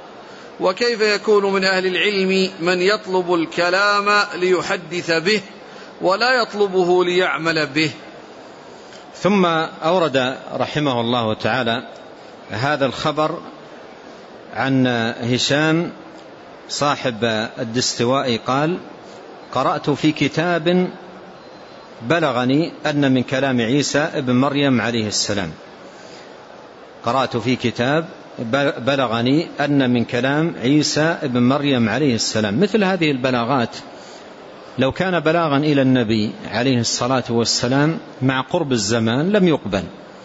وكيف يكون من أهل العلم من يطلب الكلام ليحدث به ولا يطلبه ليعمل به؟ ثم أورد رحمه الله تعالى هذا الخبر عن هشام صاحب الدستوائي قال: قرأت في كتاب بلغني أن من كلام عيسى ابن مريم عليه السلام قرأت في كتاب بلغني أن من كلام عيسى ابن مريم عليه السلام. مثل هذه البلاغات لو كان بلاغا إلى النبي عليه الصلاة والسلام مع قرب الزمان لم يقبل،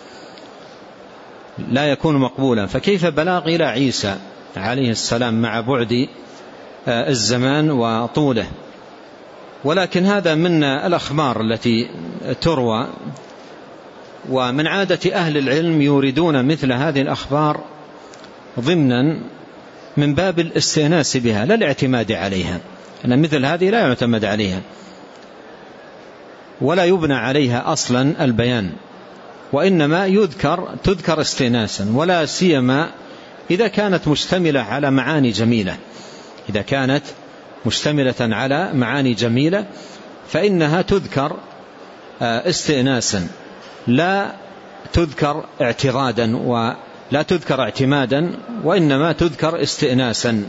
لا يكون مقبولا، فكيف بلاغ إلى عيسى عليه السلام مع بعد الزمان وطوله؟ ولكن هذا من الأخبار التي تروى، ومن عادة أهل العلم يوردون مثل هذه الأخبار ضمنا من باب الاستئناس بها لا الاعتماد عليها، أن مثل هذه لا يعتمد عليها ولا يبنى عليها أصلا البيان، وإنما يذكر تذكر استئناسا، ولا سيما إذا كانت مشتملة على معاني جميلة. إذا كانت مشتملة على معاني جميلة فإنها تذكر استئناسا، لا تذكر اعترادا ولا تذكر اعتمادا، وإنما تذكر استئناسا.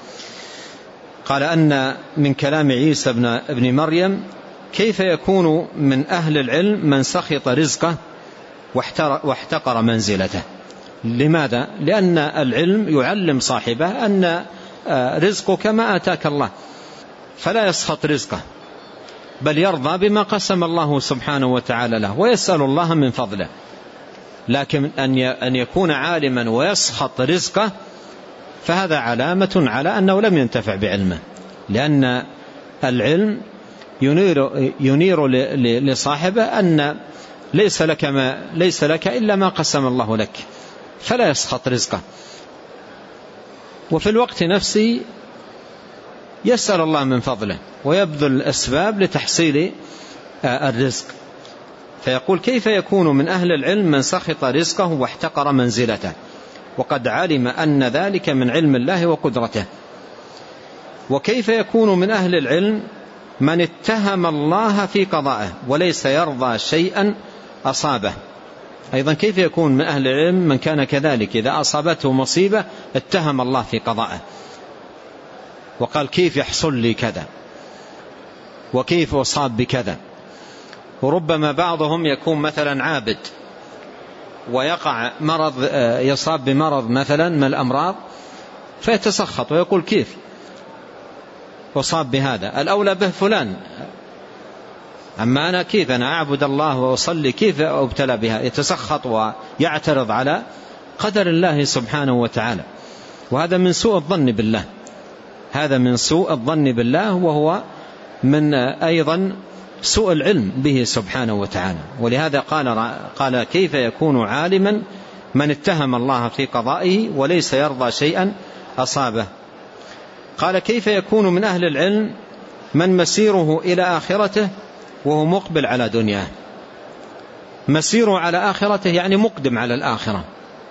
قال أن من كلام عيسى ابن مريم: كيف يكون من أهل العلم من سخط رزقه واحتقر منزلته؟ لماذا؟ لأن العلم يعلم صاحبه أن رزقك ما آتاك الله، فلا يسخط رزقه بل يرضى بما قسم الله سبحانه وتعالى له ويسأل الله من فضله. لكن أن يكون عالما ويسخط رزقه فهذا علامة على أنه لم ينتفع بعلمه، لأن العلم ينير, ينير لصاحبه أن ليس لك, ما ليس لك إلا ما قسم الله لك، فلا يسخط رزقه، وفي الوقت نفسه يسأل الله من فضله ويبذل الأسباب لتحصيل الرزق. فيقول: كيف يكون من أهل العلم من سخط رزقه واحتقر منزلته وقد علم أن ذلك من علم الله وقدرته؟ وكيف يكون من أهل العلم من اتهم الله في قضائه وليس يرضى شيئا أصابه؟ أيضا كيف يكون من أهل العلم من كان كذلك إذا أصابته مصيبة اتهم الله في قضائه وقال: كيف يحصل لي كذا وكيف أصاب بكذا؟ وربما بعضهم يكون مثلا عابد ويقع مرض، يصاب بمرض مثلا من الأمراض فيتسخط ويقول: كيف أصاب بهذا؟ الأولى به فلان، أما أنا كيف أنا أعبد الله وأصلي كيف أبتلى بها؟ يتسخط ويعترض على قدر الله سبحانه وتعالى. وهذا من سوء الظن بالله، هذا من سوء الظن بالله، وهو من أيضا سوء العلم به سبحانه وتعالى. ولهذا قال قال كيف يكون عالما من اتهم الله في قضائه وليس يرضى شيئا أصابه؟ قال: كيف يكون من أهل العلم من مسيره إلى آخرته وهو مقبل على دنياه؟ مسيره على آخرته يعني مقدم على الآخرة،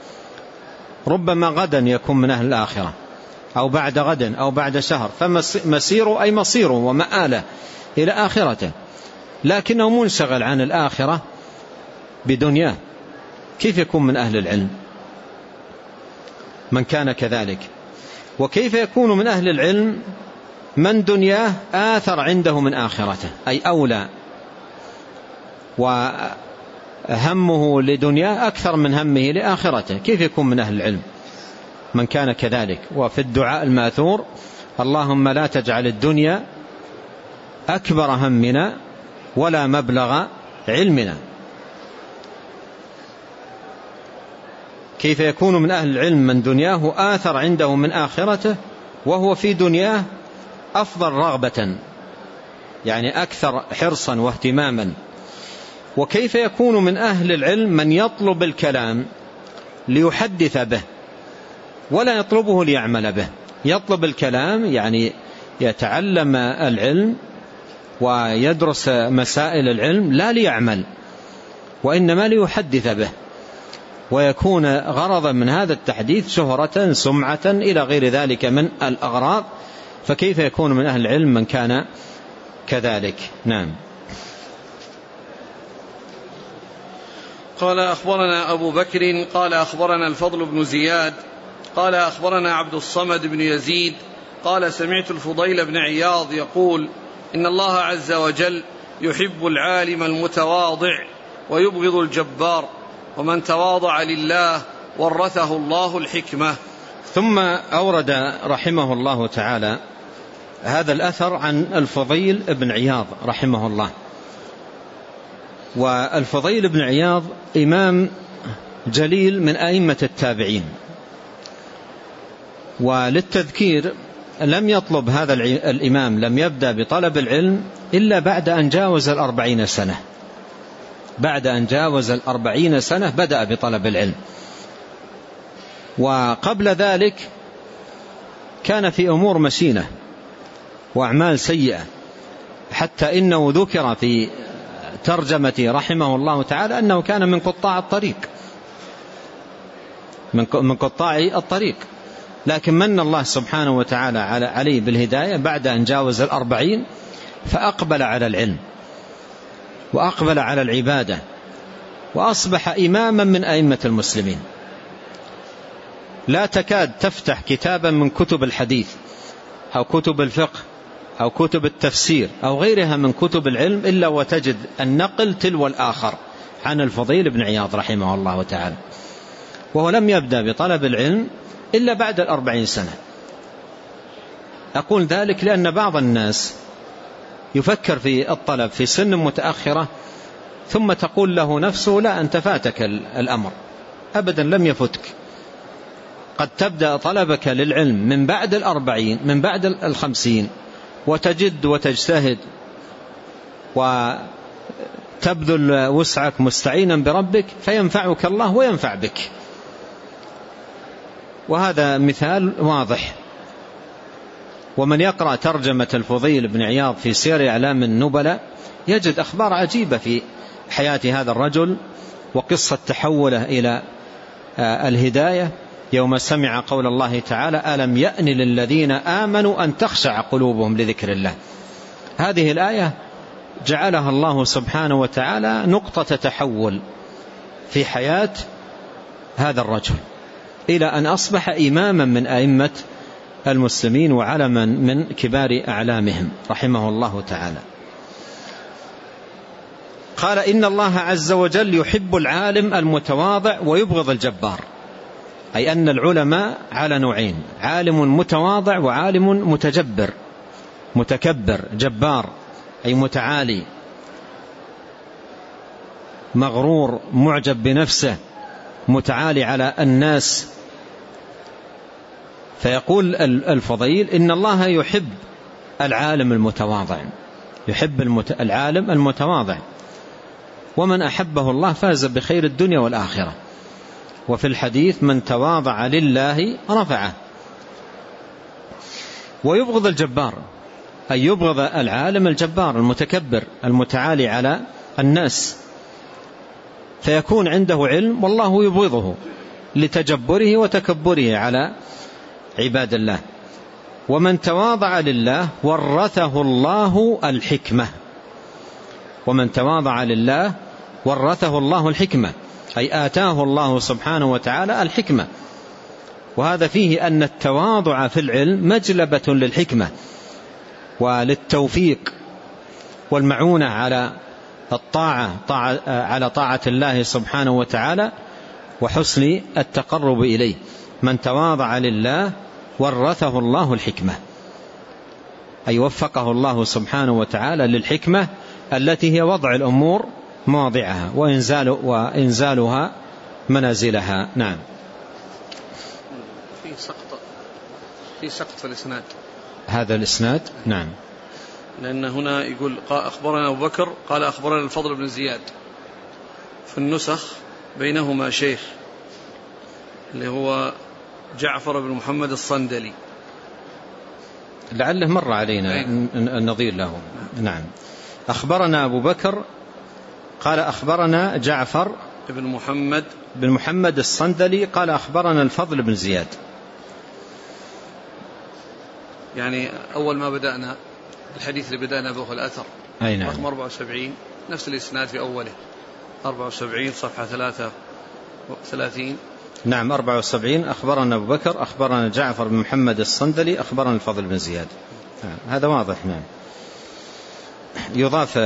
ربما غدا يكون من أهل الآخرة أو بعد غد أو بعد شهر، فمسيره أي مصيره ومآله إلى آخرته، لكنه منشغل عن الآخرة بدنياه. كيف يكون من أهل العلم من كان كذلك؟ وكيف يكون من أهل العلم من دنياه آثر عنده من آخرته، أي أولى، وهمه لدنياه أكثر من همه لآخرته؟ كيف يكون من أهل العلم من كان كذلك؟ وفي الدعاء الماثور: اللهم لا تجعل الدنيا أكبر همنا ولا مبلغ علمنا. كيف يكون من أهل العلم من دنياه آثر عنده من آخرته وهو في دنياه أفضل رغبة، يعني أكثر حرصا واهتماما. وكيف يكون من أهل العلم من يطلب الكلام ليحدث به ولا يطلبه ليعمل به؟ يطلب الكلام يعني يتعلم العلم ويدرس مسائل العلم لا ليعمل وإنما ليحدث به. ويكون غرضا من هذا التحديث شهرة سمعة إلى غير ذلك من الأغراض، فكيف يكون من أهل العلم من كان كذلك؟ نعم. قال أخبرنا أبو بكر قال أخبرنا الفضل بن زياد قال أخبرنا عبد الصمد بن يزيد قال سمعت الفضيل بن عياض يقول إن الله عز وجل يحب العالم المتواضع ويبغض الجبار، ومن تواضع لله ورثه الله الحكمة. ثم أورد رحمه الله تعالى هذا الأثر عن الفضيل بن عياض رحمه الله. والفضيل بن عياض إمام جليل من أئمة التابعين، وللتذكير لم يطلب هذا الإمام لم يبدأ بطلب العلم إلا بعد أن جاوز الأربعين سنة. بعد أن جاوز الأربعين سنة بدأ بطلب العلم، وقبل ذلك كان في أمور مشينة وأعمال سيئة، حتى إنه ذكر في ترجمة رحمه الله تعالى أنه كان من قطاع الطريق من قطاع الطريق لكن من الله سبحانه وتعالى عليه بالهداية بعد أن جاوز الأربعين، فأقبل على العلم وأقبل على العبادة، وأصبح إماما من أئمة المسلمين. لا تكاد تفتح كتابا من كتب الحديث أو كتب الفقه أو كتب التفسير أو غيرها من كتب العلم إلا وتجد النقل تلو الآخر عن الفضيل بن عياض رحمه الله تعالى، وهو لم يبدأ بطلب العلم إلا بعد الأربعين سنة. أقول ذلك لأن بعض الناس يفكر في الطلب في سن متأخرة ثم تقول له نفسه لا أنت فاتك الأمر. أبدا لم يفتك، قد تبدأ طلبك للعلم من بعد الأربعين من بعد الخمسين وتجد وتجتهد وتبذل وسعك مستعينا بربك فينفعك الله وينفع بك. وهذا مثال واضح. ومن يقرأ ترجمة الفضيل بن عياض في سير أعلام النبلاء يجد أخبار عجيبة في حياة هذا الرجل وقصة تحوله إلى الهداية يوم سمع قول الله تعالى ألم يأن للذين آمنوا أن تخشع قلوبهم لذكر الله. هذه الآية جعلها الله سبحانه وتعالى نقطة تحول في حياة هذا الرجل إلى أن أصبح إماما من أئمة المسلمين وعلما من كبار أعلامهم رحمه الله تعالى. قال إن الله عز وجل يحب العالم المتواضع ويبغض الجبار، أي أن العلماء على نوعين: عالم متواضع وعالم متجبر متكبر. جبار أي متعالي مغرور معجب بنفسه متعالي على الناس. فيقول الفضيل إن الله يحب العالم المتواضع، يحب المت... العالم المتواضع، ومن أحبه الله فاز بخير الدنيا والآخرة. وفي الحديث من تواضع لله رفعه. ويبغض الجبار أي يبغض العالم الجبار المتكبر المتعالي على الناس، فيكون عنده علم والله يبغضه لتجبره وتكبره على عباد الله. ومن تواضع لله ورثه الله الحكمة. ومن تواضع لله ورثه الله الحكمة أي آتاه الله سبحانه وتعالى الحكمة. وهذا فيه أن التواضع في العلم مجلبة للحكمة وللتوفيق والمعونة على الطاعة طاعة على طاعة الله سبحانه وتعالى وحسن التقرب إليه. من تواضع لله ورثه الله الحكمة أي وفقه الله سبحانه وتعالى للحكمة التي هي وضع الأمور مواضعها وإنزال وإنزالها منازلها. نعم. في سقط في سقط في الإسناد. هذا الإسناد نعم، لأن هنا يقول أخبرنا أبو بكر قال أخبرنا الفضل بن زياد، في النسخ بينهما شيخ اللي هو جعفر بن محمد الصندلي، لعله مر علينا النظير له. نعم. أخبرنا أبو بكر قال أخبرنا جعفر بن محمد بن محمد الصندلي قال أخبرنا الفضل بن زياد. يعني أول ما بدأنا الحديث اللي بدأنا به الأثر أي نعم. رقم أربعة وسبعين نفس الإسناد في أوله أربعة وسبعين صفحة ثلاثة وثلاثين. نعم أربعة وسبعين أخبرنا أبو بكر أخبرنا جعفر بن محمد الصندلي أخبرنا الفضل بن زياد. نعم. هذا واضح. نعم. يضاف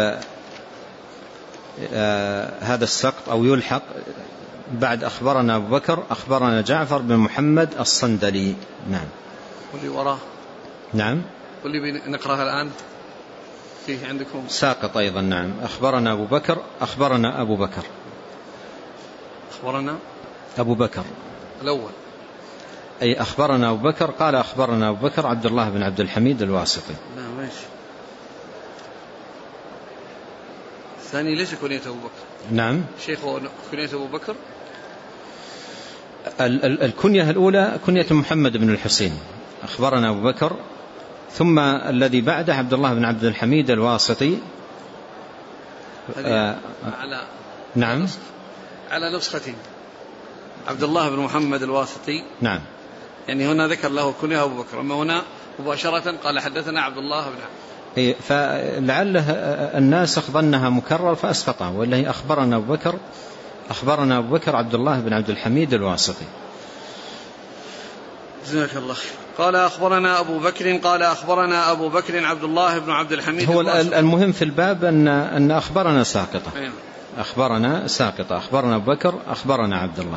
آه هذا السقط أو يلحق بعد أخبرنا أبو بكر أخبرنا جعفر بن محمد الصندلي. نعم. واللي وراه. نعم. واللي نقرأها الآن فيه عندكم ساقط أيضا. نعم أخبرنا أبو بكر أخبرنا أبو بكر أخبرنا أبو بكر الأول أي أخبرنا أبو بكر قال أخبرنا أبو بكر عبد الله بن عبد الحميد الواسطي. نعم ماشي. الثاني ليس كنية أبو بكر. نعم شيخ كنية أبو بكر. ال- ال- الكنية الأولى كنية محمد بن الحسين أخبرنا أبو بكر ثم الذي بعده عبد الله بن عبد الحميد الواسطي. آه على نعم على نسختين عبد الله بن محمد الواسطي. نعم. يعني هنا ذكر له كنية أبو بكر أما هنا مباشرة قال حدثنا عبد الله بن إيه فلعله الناسخ ظنها مكرر فأسقطها ولا هي أخبرنا أبو بكر أخبرنا أبو بكر عبد الله بن عبد الحميد الواسطي. جزاك الله خير. قال أخبرنا أبو بكر قال أخبرنا أبو بكر عبد الله بن عبد الحميد هو الواسطي. المهم في الباب أن أن أخبرنا ساقطة. أيه. أخبرنا ساقطة أخبرنا أبو بكر أخبرنا عبد الله.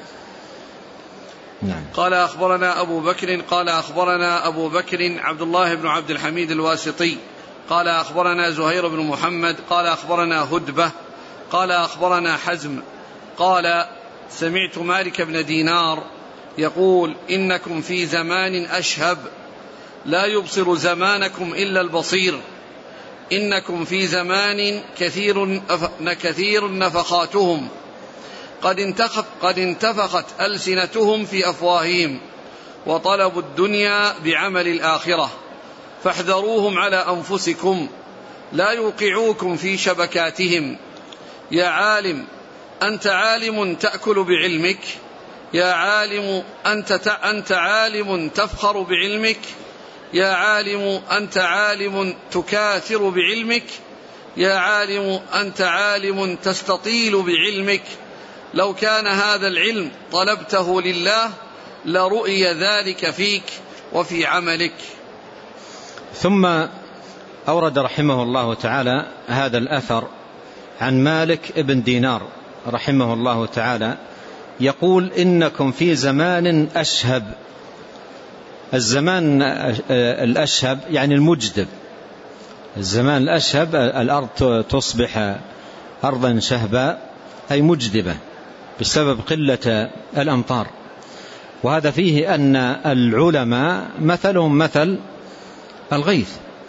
نعم. قال أخبرنا أبو بكر قال أخبرنا أبو بكر عبد الله بن عبد الحميد الواسطي قال أخبرنا زهير بن محمد قال أخبرنا هدبة قال أخبرنا حزم قال سمعت مالك بن دينار يقول إنكم في زمان أشهب لا يبصر زمانكم إلا البصير إنكم في زمان كثير كثير نفخاتهم قد انتفخت, قد انتفخت ألسنتهم في أفواههم وطلبوا الدنيا بعمل الآخرة فاحذروهم على أنفسكم لا يوقعوكم في شبكاتهم. يا عالم أنت عالم تأكل بعلمك يا عالم أنت, أنت عالم تفخر بعلمك يا عالم أنت عالم تكاثر بعلمك يا عالم أنت عالم تستطيل بعلمك لو كان هذا العلم طلبته لله لرؤي ذلك فيك وفي عملك. ثم أورد رحمه الله تعالى هذا الأثر عن مالك ابن دينار رحمه الله تعالى يقول إنكم في زمان أشهب. الزمان الأشهب يعني المجدب. الزمان الأشهب الأرض تصبح أرضا شهباء أي مجدبة بسبب قلة الأمطار. وهذا فيه أن العلماء مثلهم مثل الغيث.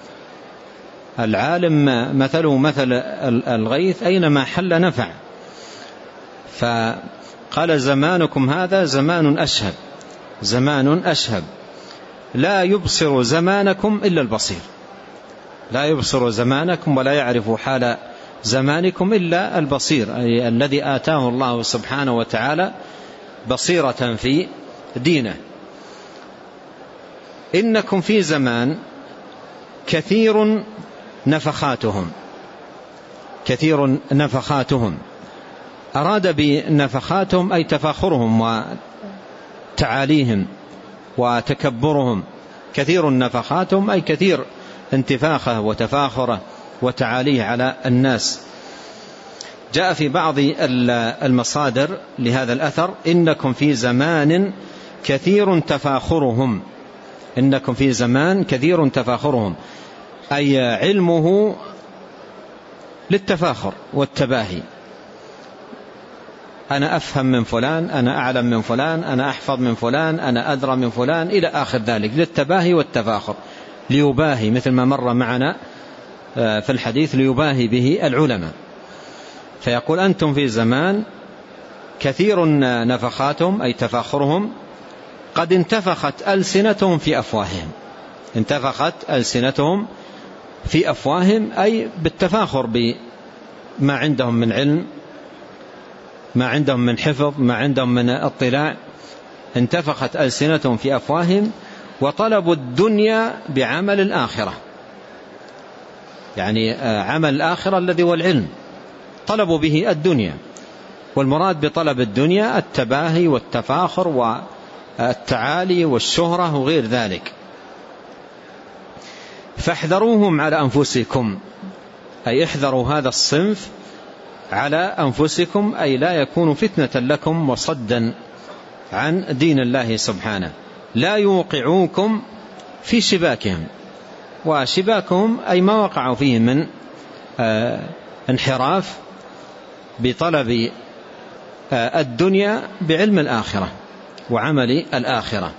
العالم مثله مثل الغيث أينما حل نفع. فقال زمانكم هذا زمان أشهب زمان أشهب لا يبصر زمانكم إلا البصير. لا يبصر زمانكم ولا يعرف حال زمانكم إلا البصير أي الذي آتاه الله سبحانه وتعالى بصيرة في دينه. إنكم في زمان كثير نفخاتهم كثير نفخاتهم أراد بنفخاتهم أي تفاخرهم وتعاليهم وتكبرهم. كثير نفخاتهم أي كثير انتفاخه وتفاخره وتعاليه على الناس. جاء في بعض المصادر لهذا الأثر إنكم في زمان كثير تفاخرهم. إنكم في زمان كثير تفاخرهم أي علمه للتفاخر والتباهي. أنا أفهم من فلان أنا أعلم من فلان أنا أحفظ من فلان أنا أدرى من فلان إلى آخر ذلك للتباهي والتفاخر ليباهي مثل ما مر معنا في الحديث ليباهي به العلماء. فيقول أنتم في زمان كثير نفخاتهم أي تفاخرهم قد انتفخت ألسنتهم في أفواههم. انتفخت ألسنتهم في أفواههم أي بالتفاخر بما عندهم من علم ما عندهم من حفظ، ما عندهم من اطلاع، انتفخت ألسنتهم في أفواههم وطلبوا الدنيا بعمل الآخرة، يعني عمل الآخرة الذي هو العلم، طلبوا به الدنيا. والمراد بطلب الدنيا التباهي والتفاخر والتعالي والشهرة وغير ذلك. فاحذروهم على أنفسكم، أي احذروا هذا الصنف على أنفسكم، أي لا يكون فتنة لكم وصدا عن دين الله سبحانه، لا يوقعوكم في شباكهم. وشباكهم أي ما وقعوا فيه من آه انحراف بطلب آه الدنيا بعلم الآخرة وعمل الآخرة.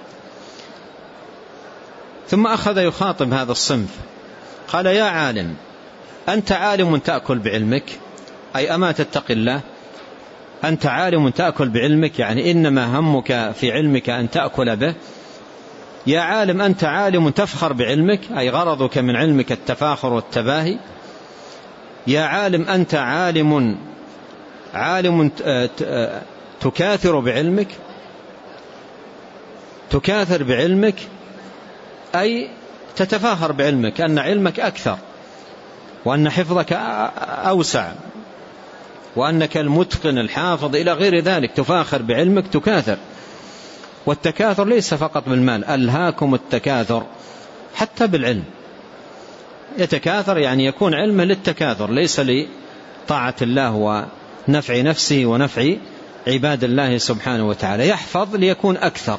ثم أخذ يخاطب هذا الصنف، قال: يا عالم، أنت عالم تأكل بعلمك، أي أما تتقي الله؟ أنت عالم تأكل بعلمك، يعني إنما همك في علمك أن تأكل به. يا عالم، أنت عالم تفخر بعلمك، أي غرضك من علمك التفاخر والتباهي. يا عالم، أنت عالم عالم تكاثر بعلمك، تكاثر بعلمك أي تتفاخر بعلمك، أن علمك أكثر، وأن حفظك أوسع، وأنك المتقن الحافظ إلى غير ذلك، تفاخر بعلمك، تكاثر. والتكاثر ليس فقط بالمال، ألهاكم التكاثر حتى بالعلم، يتكاثر يعني يكون علمه للتكاثر، ليس لطاعة الله ونفع نفسه ونفع عباد الله سبحانه وتعالى. يحفظ ليكون أكثر،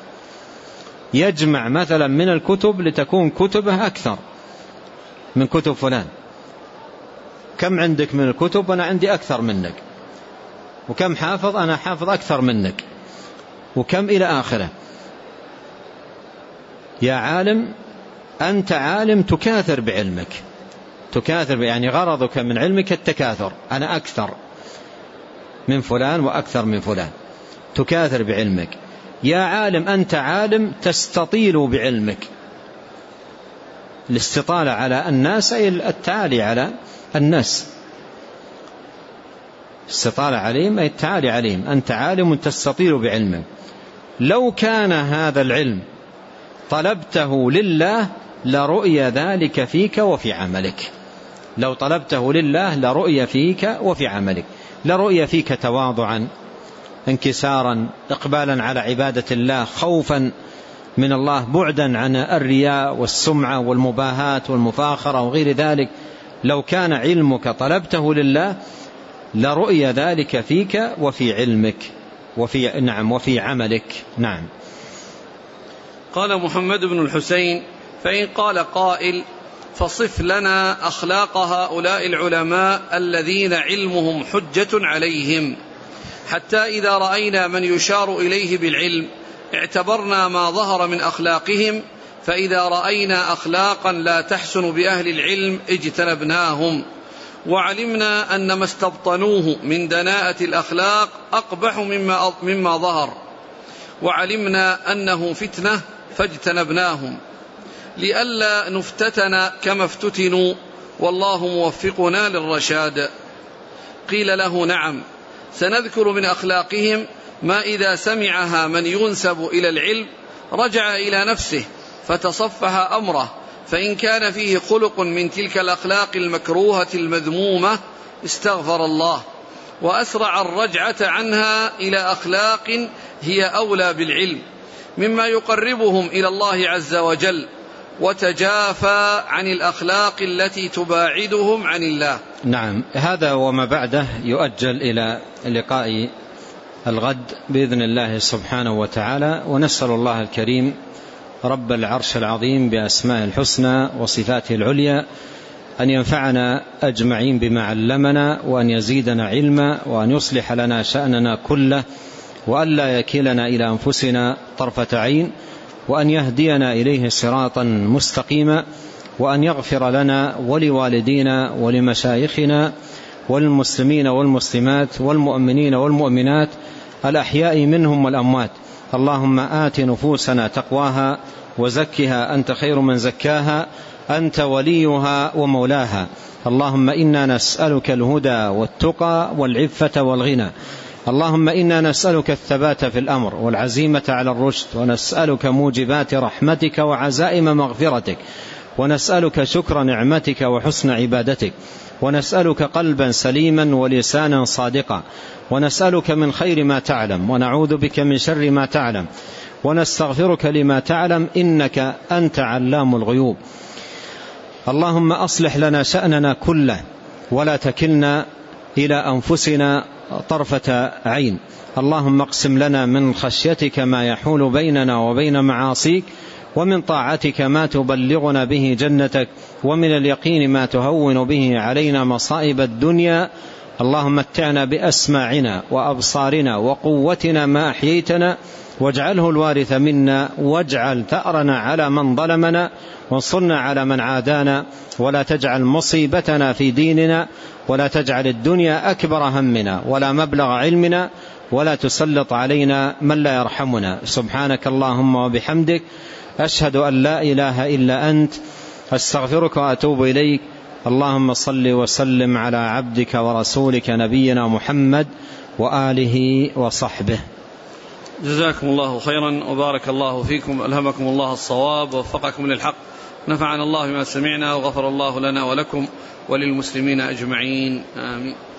يجمع مثلا من الكتب لتكون كتبه أكثر من كتب فلان. كم عندك من الكتب؟ أنا عندي أكثر منك. وكم حافظ؟ أنا حافظ أكثر منك. وكم إلى آخره. يا عالم، أنت عالم تكاثر بعلمك، تكاثر يعني غرضك من علمك التكاثر، أنا أكثر من فلان وأكثر من فلان، تكاثر بعلمك. يا عالم، أنت عالم تستطيل بعلمك، الاستطالة على الناس أي التعالي على الناس، استطالة عليهم أي التعالي عليهم. أنت عالم تستطيل بعلمك. لو كان هذا العلم طلبته لله لرؤي ذلك فيك وفي عملك، لو طلبته لله لرؤي فيك وفي عملك، لرؤي فيك تواضعا، انكسارا، إقبالا على عبادة الله، خوفا من الله، بعدا عن الرياء والسمعة والمباهاة والمفاخرة وغير ذلك. لو كان علمك طلبته لله لرؤي ذلك فيك وفي علمك وفي نعم وفي عملك. نعم. قال محمد بن الحسين: فإن قال قائل: فصف لنا أخلاق هؤلاء العلماء الذين علمهم حجة عليهم، حتى إذا رأينا من يشار إليه بالعلم اعتبرنا ما ظهر من أخلاقهم، فإذا رأينا أخلاقا لا تحسن بأهل العلم اجتنبناهم، وعلمنا أن ما استبطنوه من دناءة الأخلاق أقبح مما, مما ظهر، وعلمنا أنه فتنة فاجتنبناهم لئلا نفتتن كما افتتنوا، والله موفقنا للرشاد. قيل له: نعم، سنذكر من أخلاقهم ما إذا سمعها من ينسب إلى العلم رجع إلى نفسه فتصفح أمره، فإن كان فيه خلق من تلك الأخلاق المكروهة المذمومة استغفر الله، وأسرع الرجعة عنها إلى أخلاق هي أولى بالعلم مما يقربهم إلى الله عز وجل، وتجافى عن الأخلاق التي تباعدهم عن الله. نعم. هذا وما بعده يؤجل إلى لقاء الغد بإذن الله سبحانه وتعالى، ونسأل الله الكريم رب العرش العظيم بأسماء الحسنى وصفاته العليا أن ينفعنا أجمعين بما علمنا، وأن يزيدنا علما، وأن يصلح لنا شأننا كله، وأن لا يكلنا إلى أنفسنا طرفة عين، وأن يهدينا إليه صراطا مستقيما، وأن يغفر لنا ولوالدينا ولمشايخنا والمسلمين والمسلمات والمؤمنين والمؤمنات الأحياء منهم والأموات. اللهم آت نفوسنا تقواها وزكها أنت خير من زكاها، أنت وليها ومولاها. اللهم إنا نسألك الهدى والتقى والعفة والغنى، اللهم إنا نسألك الثبات في الأمر والعزيمة على الرشد، ونسألك موجبات رحمتك وعزائم مغفرتك، ونسألك شكر نعمتك وحسن عبادتك، ونسألك قلبا سليما ولسانا صادقا، ونسألك من خير ما تعلم، ونعوذ بك من شر ما تعلم، ونستغفرك لما تعلم، إنك أنت علام الغيوب. اللهم أصلح لنا شأننا كله ولا تكلنا إلى أنفسنا طرفة عين. اللهم اقسم لنا من خشيتك ما يحول بيننا وبين معاصيك، ومن طاعتك ما تبلغنا به جنتك، ومن اليقين ما تهون به علينا مصائب الدنيا. اللهم متعنا بأسماعنا وأبصارنا وقوتنا ما أحييتنا، واجعله الوارث منا، واجعل ثأرنا على من ظلمنا، وانصرنا على من عادانا، ولا تجعل مصيبتنا في ديننا، ولا تجعل الدنيا أكبر همنا ولا مبلغ علمنا، ولا تسلط علينا من لا يرحمنا. سبحانك اللهم وبحمدك، أشهد أن لا إله إلا أنت، أستغفرك وأتوب إليك. اللهم صل وسلم على عبدك ورسولك نبينا محمد وآله وصحبه. جزاكم الله خيرا وبارك الله فيكم، ألهمكم الله الصواب ووفقكم للحق، نفعنا الله بما سمعنا، وغفر الله لنا ولكم وللمسلمين أجمعين، آمين.